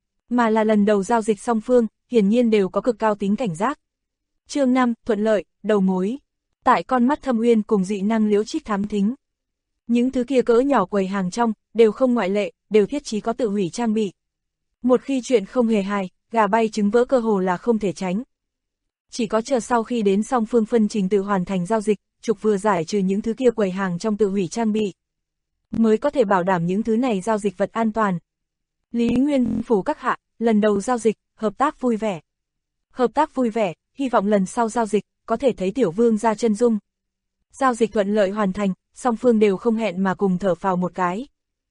mà là lần đầu giao dịch song phương, hiển nhiên đều có cực cao tính cảnh giác. Chương 5, thuận lợi, đầu mối. Tại con mắt Thâm Uyên cùng dị năng Liễu Trích thám thính. Những thứ kia cỡ nhỏ quầy hàng trong, đều không ngoại lệ, đều thiết chí có tự hủy trang bị. Một khi chuyện không hề hài, gà bay trứng vỡ cơ hồ là không thể tránh. Chỉ có chờ sau khi đến song phương phân trình tự hoàn thành giao dịch, trục vừa giải trừ những thứ kia quầy hàng trong tự hủy trang bị, mới có thể bảo đảm những thứ này giao dịch vật an toàn. Lý Nguyên Phủ các hạ, lần đầu giao dịch, hợp tác vui vẻ. Hợp tác vui vẻ, hy vọng lần sau giao dịch, có thể thấy Tiểu Vương ra chân dung. Giao dịch thuận lợi hoàn thành, song phương đều không hẹn mà cùng thở phào một cái.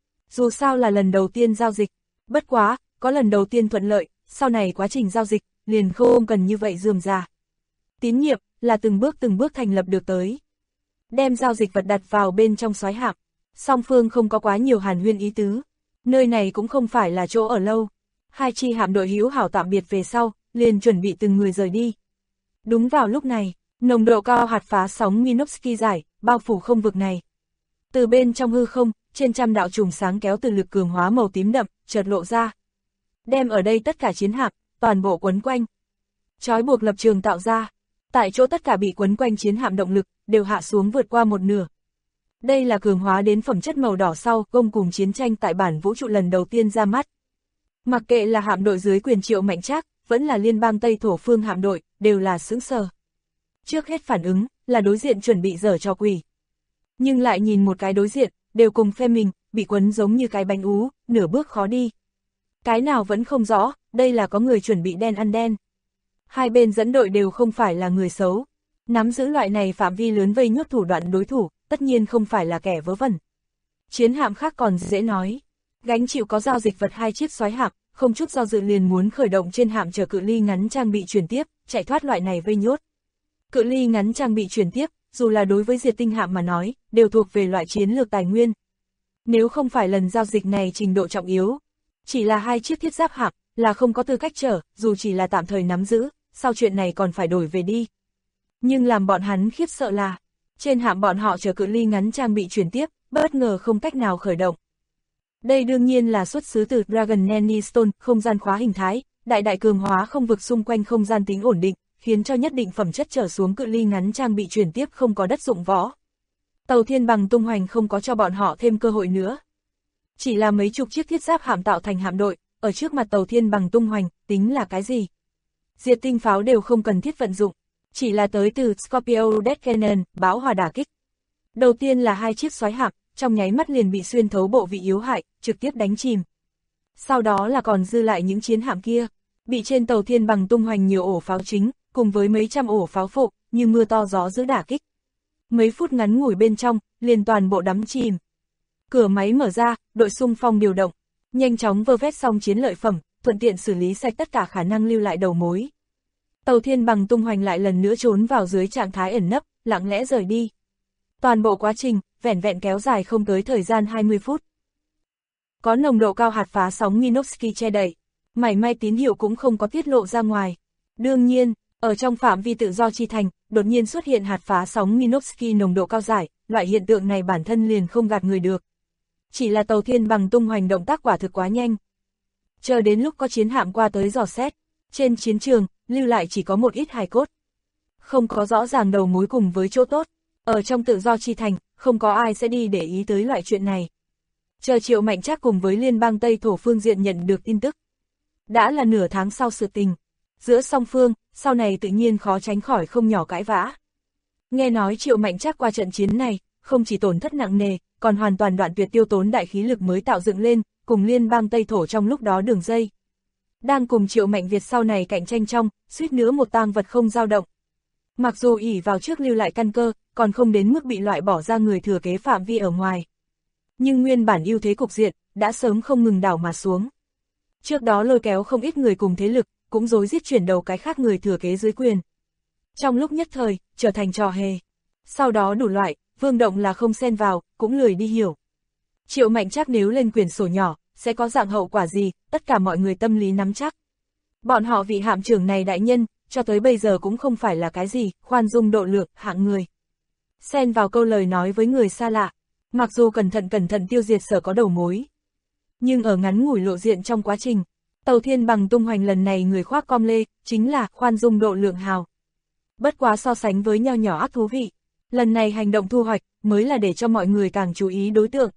Dù sao là lần đầu tiên giao dịch, bất quá, có lần đầu tiên thuận lợi, sau này quá trình giao dịch, liền không cần như vậy rườm rà. Tín nhiệm, là từng bước thành lập được tới. Đem giao dịch vật đặt vào bên trong soái hạm, song phương không có quá nhiều hàn huyên ý tứ. Nơi này cũng không phải là chỗ ở lâu. Hai chi hạm đội hữu hảo tạm biệt về sau, liền chuẩn bị từng người rời đi. Đúng vào lúc này, nồng độ cao hạt phá sóng Minovsky giải, bao phủ không vực này. Từ bên trong hư không, trên trăm đạo chùm sáng kéo từ lực cường hóa màu tím đậm, chợt lộ ra. Đem ở đây tất cả chiến hạm, toàn bộ quấn quanh. Trói buộc lập trường tạo ra. Tại chỗ tất cả bị quấn quanh chiến hạm động lực, đều hạ xuống vượt qua một nửa. Đây là cường hóa đến phẩm chất màu đỏ sau công cùng chiến tranh tại bản vũ trụ lần đầu tiên ra mắt. Mặc kệ là hạm đội dưới quyền Triệu Mạnh Trác, vẫn là liên bang Tây Thổ phương hạm đội, đều là sững sờ. Trước hết phản ứng, là đối diện chuẩn bị giở trò quỷ. Nhưng lại nhìn một cái đối diện, đều cùng phe mình, bị quấn giống như cái bánh ú, nửa bước khó đi. Cái nào vẫn không rõ, đây là có người chuẩn bị đen ăn đen. Hai bên dẫn đội đều không phải là người xấu. Nắm giữ loại này phạm vi lớn vây nhốt thủ đoạn đối thủ, tất nhiên không phải là kẻ vớ vẩn. Chiến hạm khác còn dễ nói. Gánh chịu có giao dịch vật hai chiếc soái hạm, không chút do dự liền muốn khởi động trên hạm chở cự ly ngắn trang bị chuyển tiếp, chạy thoát loại này vây nhốt. Cự ly ngắn trang bị chuyển tiếp, dù là đối với diệt tinh hạm mà nói, đều thuộc về loại chiến lược tài nguyên. Nếu không phải lần giao dịch này trình độ trọng yếu, chỉ là hai chiếc thiết giáp hạm, là không có tư cách chở, dù chỉ là tạm thời nắm giữ, sau chuyện này còn phải đổi về đi. Nhưng làm bọn hắn khiếp sợ là, trên hạm bọn họ chở cự ly ngắn trang bị chuyển tiếp, bất ngờ không cách nào khởi động. Đây đương nhiên là xuất xứ từ Dragon Nanny Stone, không gian khóa hình thái, đại cường hóa không vực xung quanh không gian tính ổn định, khiến cho nhất định phẩm chất trở xuống cự ly ngắn trang bị chuyển tiếp không có đất dụng võ. Tàu Thiên Bằng tung hoành không có cho bọn họ thêm cơ hội nữa. Chỉ là mấy chục chiếc thiết giáp hạm tạo thành hạm đội, ở trước mặt Tàu Thiên Bằng tung hoành, tính là cái gì? Diệt tinh pháo đều không cần thiết vận dụng, chỉ là tới từ Scorpio Death Cannon, bão hòa đả kích. Đầu tiên là hai chiếc soái hạm, trong nháy mắt liền bị xuyên thấu bộ vị yếu hại, trực tiếp đánh chìm. Sau đó là còn dư lại những chiến hạm kia, bị trên Tàu Thiên Bằng tung hoành nhiều ổ pháo chính, cùng với mấy trăm ổ pháo phụ, như mưa to gió giữ đả kích. Mấy phút ngắn ngủi bên trong, liền toàn bộ đắm chìm. Cửa máy mở ra, đội xung phong điều động, nhanh chóng vơ vét xong chiến lợi phẩm, thuận tiện xử lý sạch tất cả khả năng lưu lại đầu mối. Tàu Thiên Bằng tung hoành lại lần nữa trốn vào dưới trạng thái ẩn nấp, lặng lẽ rời đi. Toàn bộ quá trình, vẻn vẹn kéo dài không tới thời gian 20 phút. Có nồng độ cao hạt phá sóng Minovsky che đậy, mảy may tín hiệu cũng không có tiết lộ ra ngoài. Đương nhiên, ở trong phạm vi tự do chi thành, đột nhiên xuất hiện hạt phá sóng Minovsky nồng độ cao giải, loại hiện tượng này bản thân liền không gạt người được. Chỉ là tàu Thiên Bằng tung hoành động tác quả thực quá nhanh. Chờ đến lúc có chiến hạm qua tới dò xét, trên chiến trường, lưu lại chỉ có một ít hài cốt. Không có rõ ràng đầu mối cùng với chỗ tốt, ở trong tự do chi thành, không có ai sẽ đi để ý tới loại chuyện này. Chờ Triệu Mạnh Trác cùng với liên bang Tây Thổ phương diện nhận được tin tức. Đã là nửa tháng sau sự tình, giữa song phương, sau này tự nhiên khó tránh khỏi không nhỏ cãi vã. Nghe nói Triệu Mạnh Trác qua trận chiến này, không chỉ tổn thất nặng nề, còn hoàn toàn đoạn tuyệt tiêu tốn đại khí lực mới tạo dựng lên, cùng liên bang Tây Thổ trong lúc đó đường dây. Đang cùng Triệu Mạnh Việt sau này cạnh tranh trong, suýt nữa một tang vật không dao động. Mặc dù ỷ vào trước lưu lại căn cơ, còn không đến mức bị loại bỏ ra người thừa kế phạm vi ở ngoài. Nhưng nguyên bản ưu thế cục diện, đã sớm không ngừng đảo mà xuống. Trước đó lôi kéo không ít người cùng thế lực, cũng rối rít chuyển đầu cái khác người thừa kế dưới quyền. Trong lúc nhất thời, trở thành trò hề. Sau đó đủ loại, Vương Động là không xen vào, cũng lười đi hiểu. Triệu Mạnh Trác nếu lên quyển sổ nhỏ, sẽ có dạng hậu quả gì, tất cả mọi người tâm lý nắm chắc. Bọn họ vị hạm trưởng này đại nhân, cho tới bây giờ cũng không phải là cái gì, khoan dung độ lượng, hạng người. Xen vào câu lời nói với người xa lạ, mặc dù cẩn thận tiêu diệt sở có đầu mối. Nhưng ở ngắn ngủi lộ diện trong quá trình, tàu Thiên Bằng tung hoành lần này người khoác com lê, chính là khoan dung độ lượng hào. Bất quá so sánh với nho nhỏ ác thú vị, lần này hành động thu hoạch, mới là để cho mọi người càng chú ý đối tượng.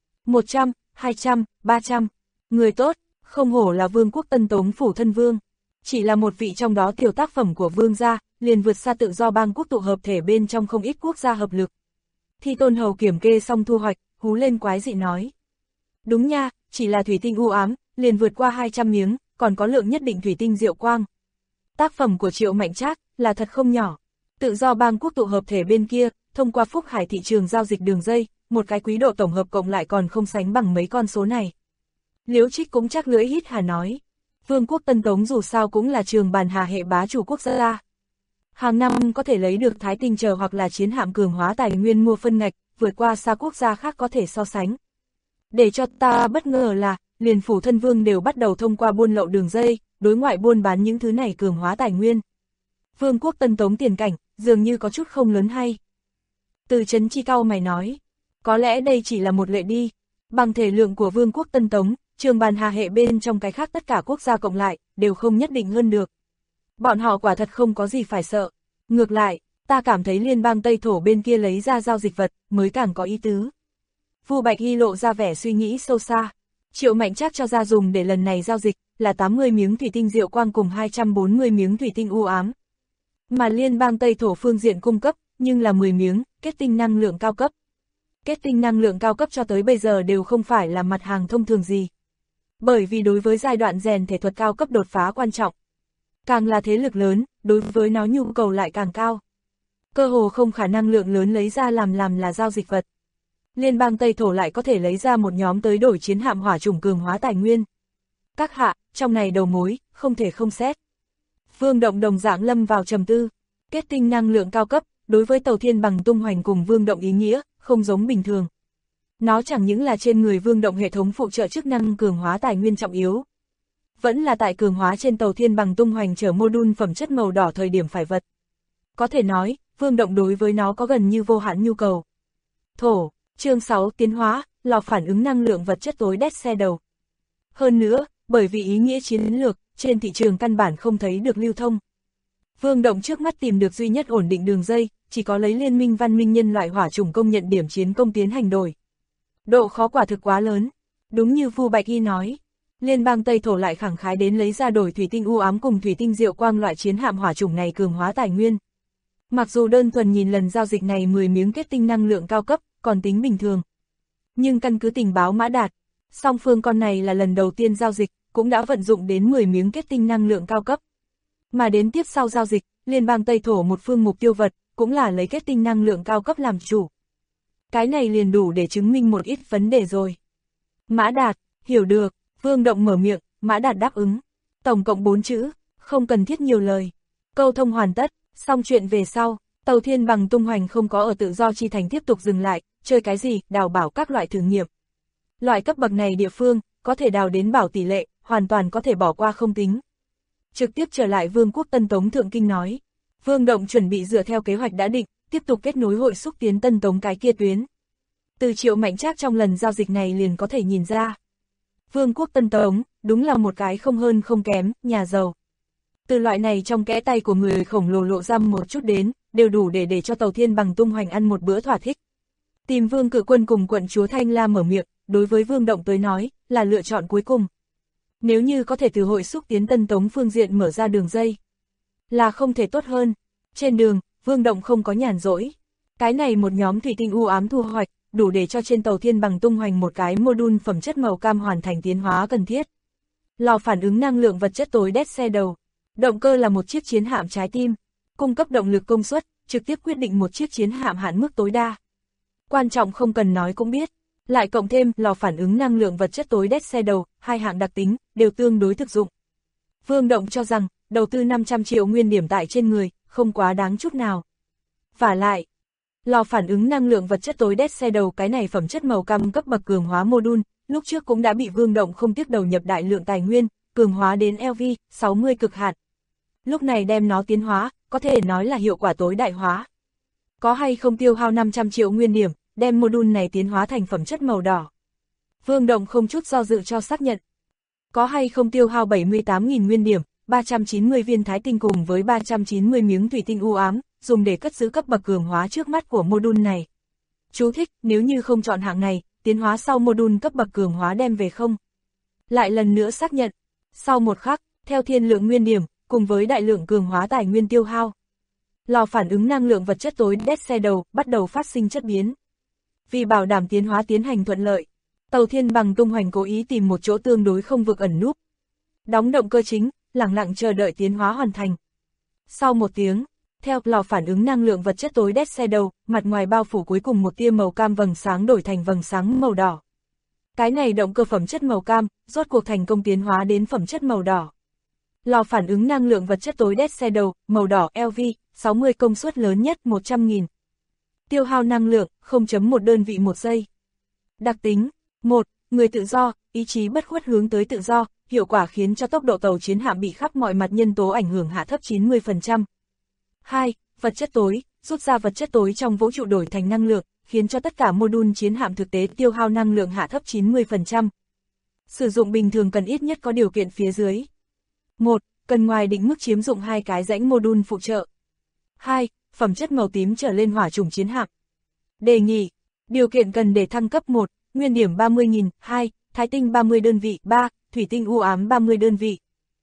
100, 200, 300, người tốt, không hổ là vương quốc Tân Tống phủ thân vương. Chỉ là một vị trong đó tiểu tác phẩm của vương gia, liền vượt xa tự do bang quốc tụ hợp thể bên trong không ít quốc gia hợp lực. Thi Tôn Hầu kiểm kê xong thu hoạch, hú lên quái dị nói. Đúng nha, chỉ là thủy tinh u ám, liền vượt qua 200 miếng, còn có lượng nhất định thủy tinh diệu quang. Tác phẩm của Triệu Mạnh Trác là thật không nhỏ. Tự do bang quốc tụ hợp thể bên kia, thông qua Phúc Hải thị trường giao dịch đường dây, một cái quý độ tổng hợp cộng lại còn không sánh bằng mấy con số này. Liễu Trích cũng chắc lưỡi hít hà nói. Vương quốc Tân Tống dù sao cũng là trường bàn hà hệ bá chủ quốc gia. Hàng năm có thể lấy được thái tinh chờ hoặc là chiến hạm cường hóa tài nguyên mua phân ngạch, vượt qua xa quốc gia khác có thể so sánh. Để cho ta bất ngờ là, liền phủ thân vương đều bắt đầu thông qua buôn lậu đường dây, đối ngoại buôn bán những thứ này cường hóa tài nguyên. Vương quốc Tân Tống tiền cảnh, dường như có chút không lớn hay. Từ Trấn Chi cau mày nói, có lẽ đây chỉ là một lệ đi, bằng thể lượng của Vương quốc Tân Tống, trường bàn hà hệ bên trong cái khác tất cả quốc gia cộng lại, đều không nhất định hơn được. Bọn họ quả thật không có gì phải sợ. Ngược lại, ta cảm thấy liên bang Tây Thổ bên kia lấy ra giao dịch vật, mới càng có ý tứ. Vu Bạch Hy lộ ra vẻ suy nghĩ sâu xa. Triệu Mạnh Trác cho ra dùng để lần này giao dịch, là 80 miếng thủy tinh diệu quang cùng 240 miếng thủy tinh u ám. Mà liên bang Tây Thổ phương diện cung cấp, nhưng là 10 miếng, kết tinh năng lượng cao cấp. Kết tinh năng lượng cao cấp cho tới bây giờ đều không phải là mặt hàng thông thường gì. Bởi vì đối với giai đoạn rèn thể thuật cao cấp đột phá quan trọng, càng là thế lực lớn, đối với nó nhu cầu lại càng cao. Cơ hồ không khả năng lượng lớn lấy ra làm là giao dịch vật. Liên bang Tây Thổ lại có thể lấy ra một nhóm tới đổi chiến hạm hỏa chủng cường hóa tài nguyên. Các hạ, trong này đầu mối, không thể không xét. Vương Động đồng dạng lâm vào trầm tư. Kết tinh năng lượng cao cấp, đối với tàu Thiên Bằng tung hoành cùng Vương Động ý nghĩa, không giống bình thường. Nó chẳng những là trên người Vương Động hệ thống phụ trợ chức năng cường hóa tài nguyên trọng yếu. Vẫn là tại cường hóa trên tàu Thiên Bằng tung hoành chở mô-đun phẩm chất màu đỏ thời điểm phải vật. Có thể nói, Vương Động đối với nó có gần như vô hạn nhu cầu. Thổ, chương 6 tiến hóa, lò phản ứng năng lượng vật chất tối đét xe đầu. Hơn nữa, bởi vì ý nghĩa chiến lược, trên thị trường căn bản không thấy được lưu thông. Vương Động trước mắt tìm được duy nhất ổn định đường dây, chỉ có lấy liên minh văn minh nhân loại hỏa chủng công nhận điểm chiến công tiến hành đổi. Độ khó quả thực quá lớn. Đúng như Vu Bạch Hy nói, liên bang Tây Thổ lại khẳng khái đến lấy ra đổi thủy tinh u ám cùng thủy tinh diệu quang loại chiến hạm hỏa chủng này cường hóa tài nguyên. Mặc dù đơn thuần nhìn lần giao dịch này 10 miếng kết tinh năng lượng cao cấp, còn tính bình thường. Nhưng căn cứ tình báo mã đạt, song phương con này là lần đầu tiên giao dịch, cũng đã vận dụng đến 10 miếng kết tinh năng lượng cao cấp. Mà đến tiếp sau giao dịch, liên bang Tây Thổ một phương mục tiêu vật, cũng là lấy kết tinh năng lượng cao cấp làm chủ. Cái này liền đủ để chứng minh một ít vấn đề rồi. Mã Đạt, hiểu được, Vương Động mở miệng, Mã Đạt đáp ứng. Tổng cộng 4 chữ, không cần thiết nhiều lời. Câu thông hoàn tất, xong chuyện về sau, tàu thiên bằng tung hoành không có ở tự do chi thành tiếp tục dừng lại, chơi cái gì, đào bảo các loại thử nghiệm. Loại cấp bậc này địa phương, có thể đào đến bảo tỷ lệ, hoàn toàn có thể bỏ qua không tính. Trực tiếp trở lại Vương quốc Tân Tống Thượng Kinh nói. Vương Động chuẩn bị dựa theo kế hoạch đã định, tiếp tục kết nối hội xúc tiến Tân Tống cái kia tuyến. Từ Triệu Mạnh Trác trong lần giao dịch này liền có thể nhìn ra. Vương quốc Tân Tống, đúng là một cái không hơn không kém, nhà giàu. Từ loại này trong kẽ tay của người khổng lồ lộ ra một chút đến, đều đủ để cho tàu thiên bằng tung hoành ăn một bữa thỏa thích. Tìm Vương Cự Quân cùng quận chúa Thanh La mở miệng, đối với Vương Động tới nói, là lựa chọn cuối cùng. Nếu như có thể từ hội xúc tiến Tân Tống phương diện mở ra đường dây, là không thể tốt hơn. Trên đường, Vương Động không có nhàn rỗi. Cái này một nhóm thủy tinh u ám thu hoạch, đủ để cho trên tàu thiên bằng tung hoành một cái module phẩm chất màu cam hoàn thành tiến hóa cần thiết. Lò phản ứng năng lượng vật chất tối đét xe đầu. Động cơ là một chiếc chiến hạm trái tim. Cung cấp động lực công suất, trực tiếp quyết định một chiếc chiến hạm hạn mức tối đa. Quan trọng không cần nói cũng biết. Lại cộng thêm lò phản ứng năng lượng vật chất tối đét xe đầu, hai hạng đặc tính, đều tương đối thực dụng. Vương Động cho rằng, đầu tư 500 triệu nguyên điểm tại trên người, không quá đáng chút nào. Vả lại, lò phản ứng năng lượng vật chất tối đét xe đầu cái này phẩm chất màu cam cấp bậc cường hóa module, lúc trước cũng đã bị Vương Động không tiếc đầu nhập đại lượng tài nguyên, cường hóa đến LV60 cực hạn. Lúc này đem nó tiến hóa, có thể nói là hiệu quả tối đại hóa. Có hay không tiêu hao 500 triệu nguyên điểm, đem module này tiến hóa thành phẩm chất màu đỏ. Vương Động không chút do dự cho xác nhận. Có hay không tiêu hao 78.000 nguyên điểm, 390 viên thái tinh cùng với 390 miếng thủy tinh u ám, dùng để cất giữ cấp bậc cường hóa trước mắt của module này. Chú thích, nếu như không chọn hạng này, tiến hóa sau module cấp bậc cường hóa đem về không. Lại lần nữa xác nhận. Sau một khắc, theo thiên lượng nguyên điểm, cùng với đại lượng cường hóa tài nguyên tiêu hao, lò phản ứng năng lượng vật chất tối đét xe đầu bắt đầu phát sinh chất biến. Vì bảo đảm tiến hóa tiến hành thuận lợi, tàu thiên bằng tung hoành cố ý tìm một chỗ tương đối không vực ẩn núp. Đóng động cơ chính, lẳng lặng chờ đợi tiến hóa hoàn thành. Sau một tiếng, theo lò phản ứng năng lượng vật chất tối đét xe đầu, mặt ngoài bao phủ cuối cùng một tia màu cam vầng sáng đổi thành vầng sáng màu đỏ. Cái này động cơ phẩm chất màu cam, rốt cuộc thành công tiến hóa đến phẩm chất màu đỏ. Lò phản ứng năng lượng vật chất tối đét xe đầu, màu đỏ LV60 công suất lớn nhất 100.000. Tiêu hao năng lượng 0.1 đơn vị một giây. Đặc tính 1. Người tự do, ý chí bất khuất hướng tới tự do, hiệu quả khiến cho tốc độ tàu chiến hạm bị khắp mọi mặt nhân tố ảnh hưởng hạ thấp 90%. 2. Vật chất tối, rút ra vật chất tối trong vũ trụ đổi thành năng lượng, khiến cho tất cả module chiến hạm thực tế tiêu hao năng lượng hạ thấp 90%. Sử dụng bình thường cần ít nhất có điều kiện phía dưới. 1. Cần ngoài định mức chiếm dụng 2 cái rãnh module phụ trợ. 2. Phẩm chất màu tím trở lên hỏa chủng chiến hạm. Đề nghị. Điều kiện cần để thăng cấp 1, nguyên điểm 30.000, 2, thái tinh 30 đơn vị, 3, thủy tinh u ám 30 đơn vị.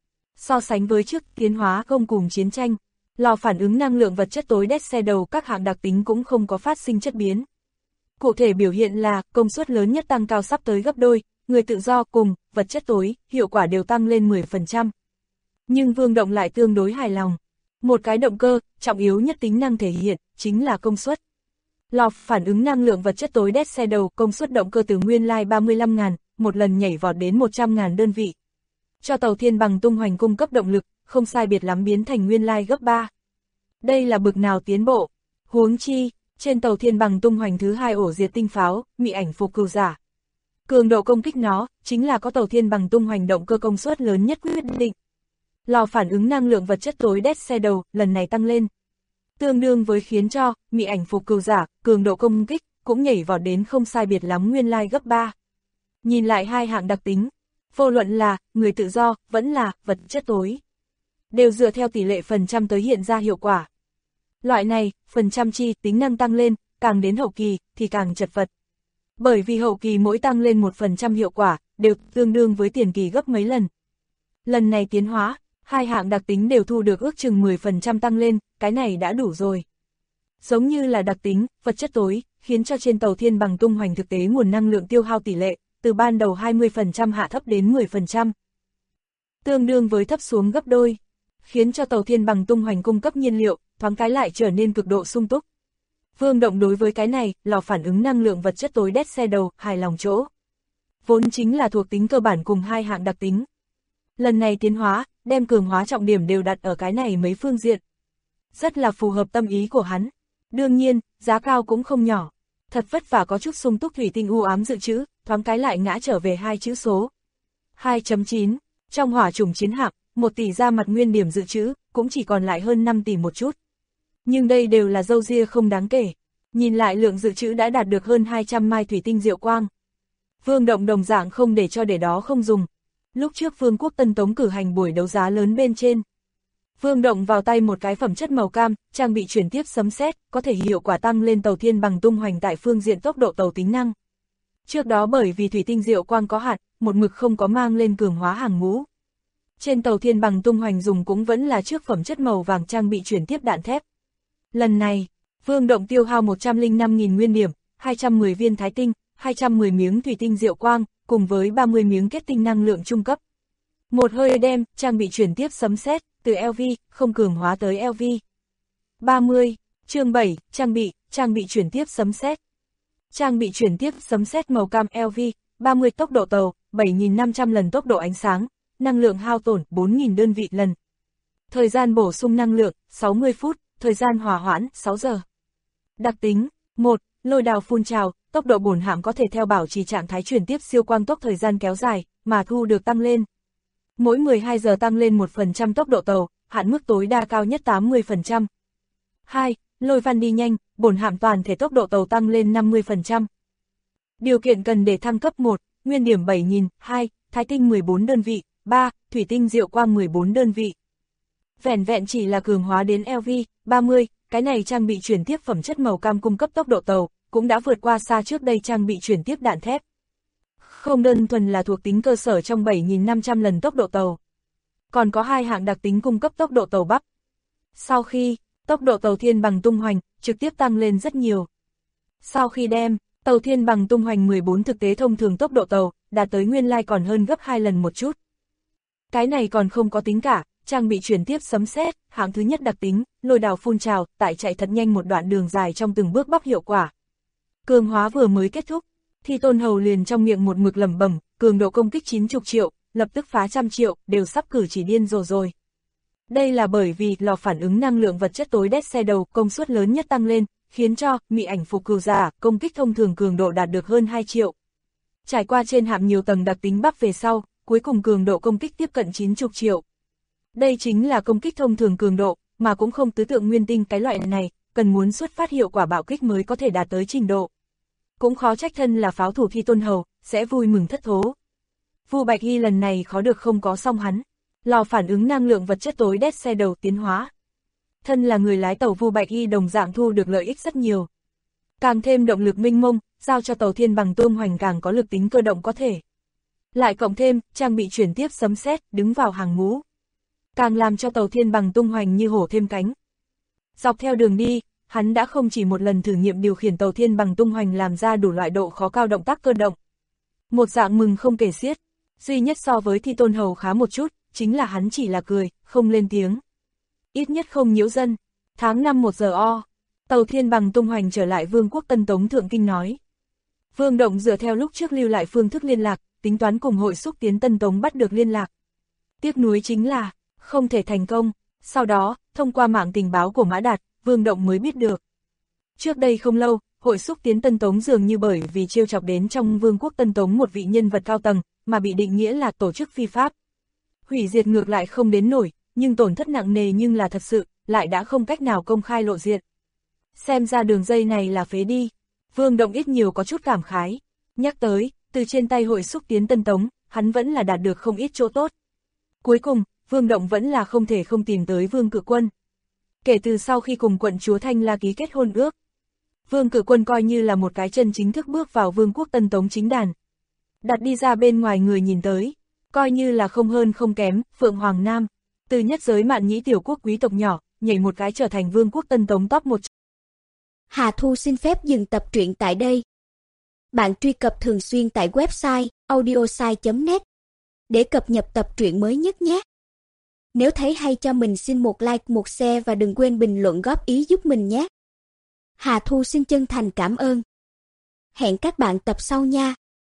So sánh với trước tiến hóa không cùng chiến tranh, lò phản ứng năng lượng vật chất tối đét xe đầu các hạng đặc tính cũng không có phát sinh chất biến. Cụ thể biểu hiện là công suất lớn nhất tăng cao sắp tới gấp đôi, người tự do cùng vật chất tối, hiệu quả đều tăng lên 10%. Nhưng Vương Động lại tương đối hài lòng. Một cái động cơ, trọng yếu nhất tính năng thể hiện, chính là công suất. Lò phản ứng năng lượng vật chất tối đét xe đầu công suất động cơ từ nguyên lai 35.000, một lần nhảy vọt đến 100.000 đơn vị. Cho tàu thiên bằng tung hoành cung cấp động lực, không sai biệt lắm biến thành nguyên lai gấp 3. Đây là bực nào tiến bộ. Huống chi, trên tàu thiên bằng tung hoành thứ 2 ổ diệt tinh pháo, mị ảnh phục cừu giả. Cường độ công kích nó, chính là có tàu thiên bằng tung hoành động cơ công suất lớn nhất quyết định. Lò phản ứng năng lượng vật chất tối đét xe đầu, lần này tăng lên. Tương đương với khiến cho, mị ảnh phục cừu giả, cường độ công kích, cũng nhảy vọt đến không sai biệt lắm nguyên lai gấp 3. Nhìn lại hai hạng đặc tính, vô luận là, người tự do, vẫn là, vật chất tối. Đều dựa theo tỷ lệ phần trăm tới hiện ra hiệu quả. Loại này, phần trăm chi, tính năng tăng lên, càng đến hậu kỳ, thì càng chật vật. Bởi vì hậu kỳ mỗi tăng lên 1% hiệu quả, đều tương đương với tiền kỳ gấp mấy lần. Lần này tiến hóa, hai hạng đặc tính đều thu được ước chừng 10% tăng lên, cái này đã đủ rồi. Giống như là đặc tính, vật chất tối, khiến cho trên tàu thiên bằng tung hoành thực tế nguồn năng lượng tiêu hao tỷ lệ, từ ban đầu 20% hạ thấp đến 10%. Tương đương với thấp xuống gấp đôi, khiến cho tàu thiên bằng tung hoành cung cấp nhiên liệu, thoáng cái lại trở nên cực độ sung túc. Vương Động đối với cái này, lò phản ứng năng lượng vật chất tối đét xe đầu, hài lòng chỗ. Vốn chính là thuộc tính cơ bản cùng hai hạng đặc tính. Lần này tiến hóa, đem cường hóa trọng điểm đều đặt ở cái này mấy phương diện. Rất là phù hợp tâm ý của hắn. Đương nhiên, giá cao cũng không nhỏ. Thật vất vả có chút sung túc thủy tinh u ám dự trữ, thoáng cái lại ngã trở về hai chữ số. 2.9, trong hỏa chủng chiến hạm, 1 tỷ ra mặt nguyên điểm dự trữ, cũng chỉ còn lại hơn 5 tỷ một chút. Nhưng đây đều là dâu ria không đáng kể. Nhìn lại lượng dự trữ đã đạt được hơn 200 mai thủy tinh diệu quang. Vương Động đồng dạng không để cho để đó không dùng. Lúc trước Vương quốc Tân Tống cử hành buổi đấu giá lớn bên trên. Vương Động vào tay một cái phẩm chất màu cam, trang bị chuyển tiếp sấm sét, có thể hiệu quả tăng lên tàu thiên bằng tung hoành tại phương diện tốc độ tàu tính năng. Trước đó bởi vì thủy tinh diệu quang có hạn, một mực không có mang lên cường hóa hàng ngũ. Trên tàu thiên bằng tung hoành dùng cũng vẫn là trước phẩm chất màu vàng trang bị chuyển tiếp đạn thép. Lần này, Vương Động tiêu hao 105.000 nguyên điểm, 210 viên thái tinh, 210 miếng thủy tinh diệu quang, cùng với 30 miếng kết tinh năng lượng trung cấp. Một hơi đem, trang bị chuyển tiếp sấm sét, từ LV, không cường hóa tới LV. 30, chương 7, trang bị chuyển tiếp sấm sét. Trang bị chuyển tiếp sấm sét màu cam LV, 30 tốc độ tàu, 7.500 lần tốc độ ánh sáng, năng lượng hao tổn 4.000 đơn vị lần. Thời gian bổ sung năng lượng, 60 phút, thời gian hòa hoãn, 6 giờ. Đặc tính, 1. Lôi đào phun trào, tốc độ bổn hạm có thể theo bảo trì trạng thái chuyển tiếp siêu quang tốc thời gian kéo dài, mà thu được tăng lên. Mỗi 12 giờ tăng lên 1% tốc độ tàu, hạn mức tối đa cao nhất 80%. 2. Lôi van đi nhanh, bổn hạm toàn thể tốc độ tàu tăng lên 50%. Điều kiện cần để thăng cấp 1, nguyên điểm 7.000, 2, thái tinh 14 đơn vị, 3, thủy tinh diệu quang 14 đơn vị. Vẻn vẹn chỉ là cường hóa đến LV, 30, cái này trang bị chuyển tiếp phẩm chất màu cam cung cấp tốc độ tàu, cũng đã vượt qua xa trước đây trang bị chuyển tiếp đạn thép. Không đơn thuần là thuộc tính cơ sở trong 7.500 lần tốc độ tàu. Còn có hai hạng đặc tính cung cấp tốc độ tàu bắp. Sau khi, tốc độ tàu thiên bằng tung hoành, trực tiếp tăng lên rất nhiều. Sau khi đem, tàu thiên bằng tung hoành 14 thực tế thông thường tốc độ tàu, đạt tới nguyên lai còn hơn gấp 2 lần một chút. Cái này còn không có tính cả, trang bị chuyển tiếp sấm sét, hạng thứ nhất đặc tính, lôi đào phun trào, tại chạy thật nhanh một đoạn đường dài trong từng bước bắp hiệu quả. Cường hóa vừa mới kết thúc, Thi Tôn Hầu liền trong miệng một mực lẩm bẩm, cường độ công kích 90 triệu, lập tức phá 100 triệu, đều sắp cử chỉ điên rồ rồi. Đây là bởi vì lò phản ứng năng lượng vật chất tối đét xe đầu công suất lớn nhất tăng lên, khiến cho mị ảnh phục cừu giả công kích thông thường cường độ đạt được hơn 2 triệu. Trải qua trên hạm nhiều tầng đặc tính bắp về sau, cuối cùng cường độ công kích tiếp cận 90 triệu. Đây chính là công kích thông thường cường độ, mà cũng không tứ tượng nguyên tinh cái loại này, cần muốn xuất phát hiệu quả bạo kích mới có thể đạt tới trình độ. Cũng khó trách thân là pháo thủ Thi Tôn Hầu, sẽ vui mừng thất thố. Vu Bạch Hy lần này khó được không có xong hắn. Lò phản ứng năng lượng vật chất tối đét xe đầu tiến hóa. Thân là người lái tàu Vu Bạch Hy đồng dạng thu được lợi ích rất nhiều. Càng thêm động lực minh mông, giao cho tàu thiên bằng tung hoành càng có lực tính cơ động có thể. Lại cộng thêm, trang bị chuyển tiếp sấm sét đứng vào hàng ngũ. Càng làm cho tàu thiên bằng tung hoành như hổ thêm cánh. Dọc theo đường đi, hắn đã không chỉ một lần thử nghiệm điều khiển tàu thiên bằng tung hoành làm ra đủ loại độ khó cao động tác cơ động. Một dạng mừng không kể xiết, duy nhất so với Thi Tôn Hầu khá một chút, chính là hắn chỉ là cười, không lên tiếng. Ít nhất không nhiễu dân. Tháng 5 1 giờ o, tàu thiên bằng tung hoành trở lại Vương quốc Tân Tống Thượng Kinh nói. Vương Động dựa theo lúc trước lưu lại phương thức liên lạc, tính toán cùng hội xúc tiến Tân Tống bắt được liên lạc. Tiếc nuối chính là, không thể thành công. Sau đó, thông qua mạng tình báo của Mã Đạt, Vương Động mới biết được. Trước đây không lâu, hội xúc tiến Tân Tống dường như bởi vì trêu chọc đến trong Vương quốc Tân Tống một vị nhân vật cao tầng, mà bị định nghĩa là tổ chức phi pháp. Hủy diệt ngược lại không đến nổi, nhưng tổn thất nặng nề nhưng là thật sự, lại đã không cách nào công khai lộ diện. Xem ra đường dây này là phế đi. Vương Động ít nhiều có chút cảm khái. Nhắc tới, từ trên tay hội xúc tiến Tân Tống, hắn vẫn là đạt được không ít chỗ tốt. Cuối cùng, Vương Động vẫn là không thể không tìm tới Vương Cự Quân. Kể từ sau khi cùng quận chúa Thanh La ký kết hôn ước, Vương Cự Quân coi như là một cái chân chính thức bước vào Vương quốc Tân Tống chính đàn. Đặt đi ra bên ngoài người nhìn tới, coi như là không hơn không kém, Phượng Hoàng Nam, từ nhất giới mạn nhĩ tiểu quốc quý tộc nhỏ, nhảy một cái trở thành Vương quốc Tân Tống top 1. Hà Thu xin phép dừng tập truyện tại đây. Bạn truy cập thường xuyên tại website audiosai.net để cập nhật tập truyện mới nhất nhé. Nếu thấy hay cho mình xin một like, một share và đừng quên bình luận góp ý giúp mình nhé. Hà Thu xin chân thành cảm ơn. Hẹn các bạn tập sau nha.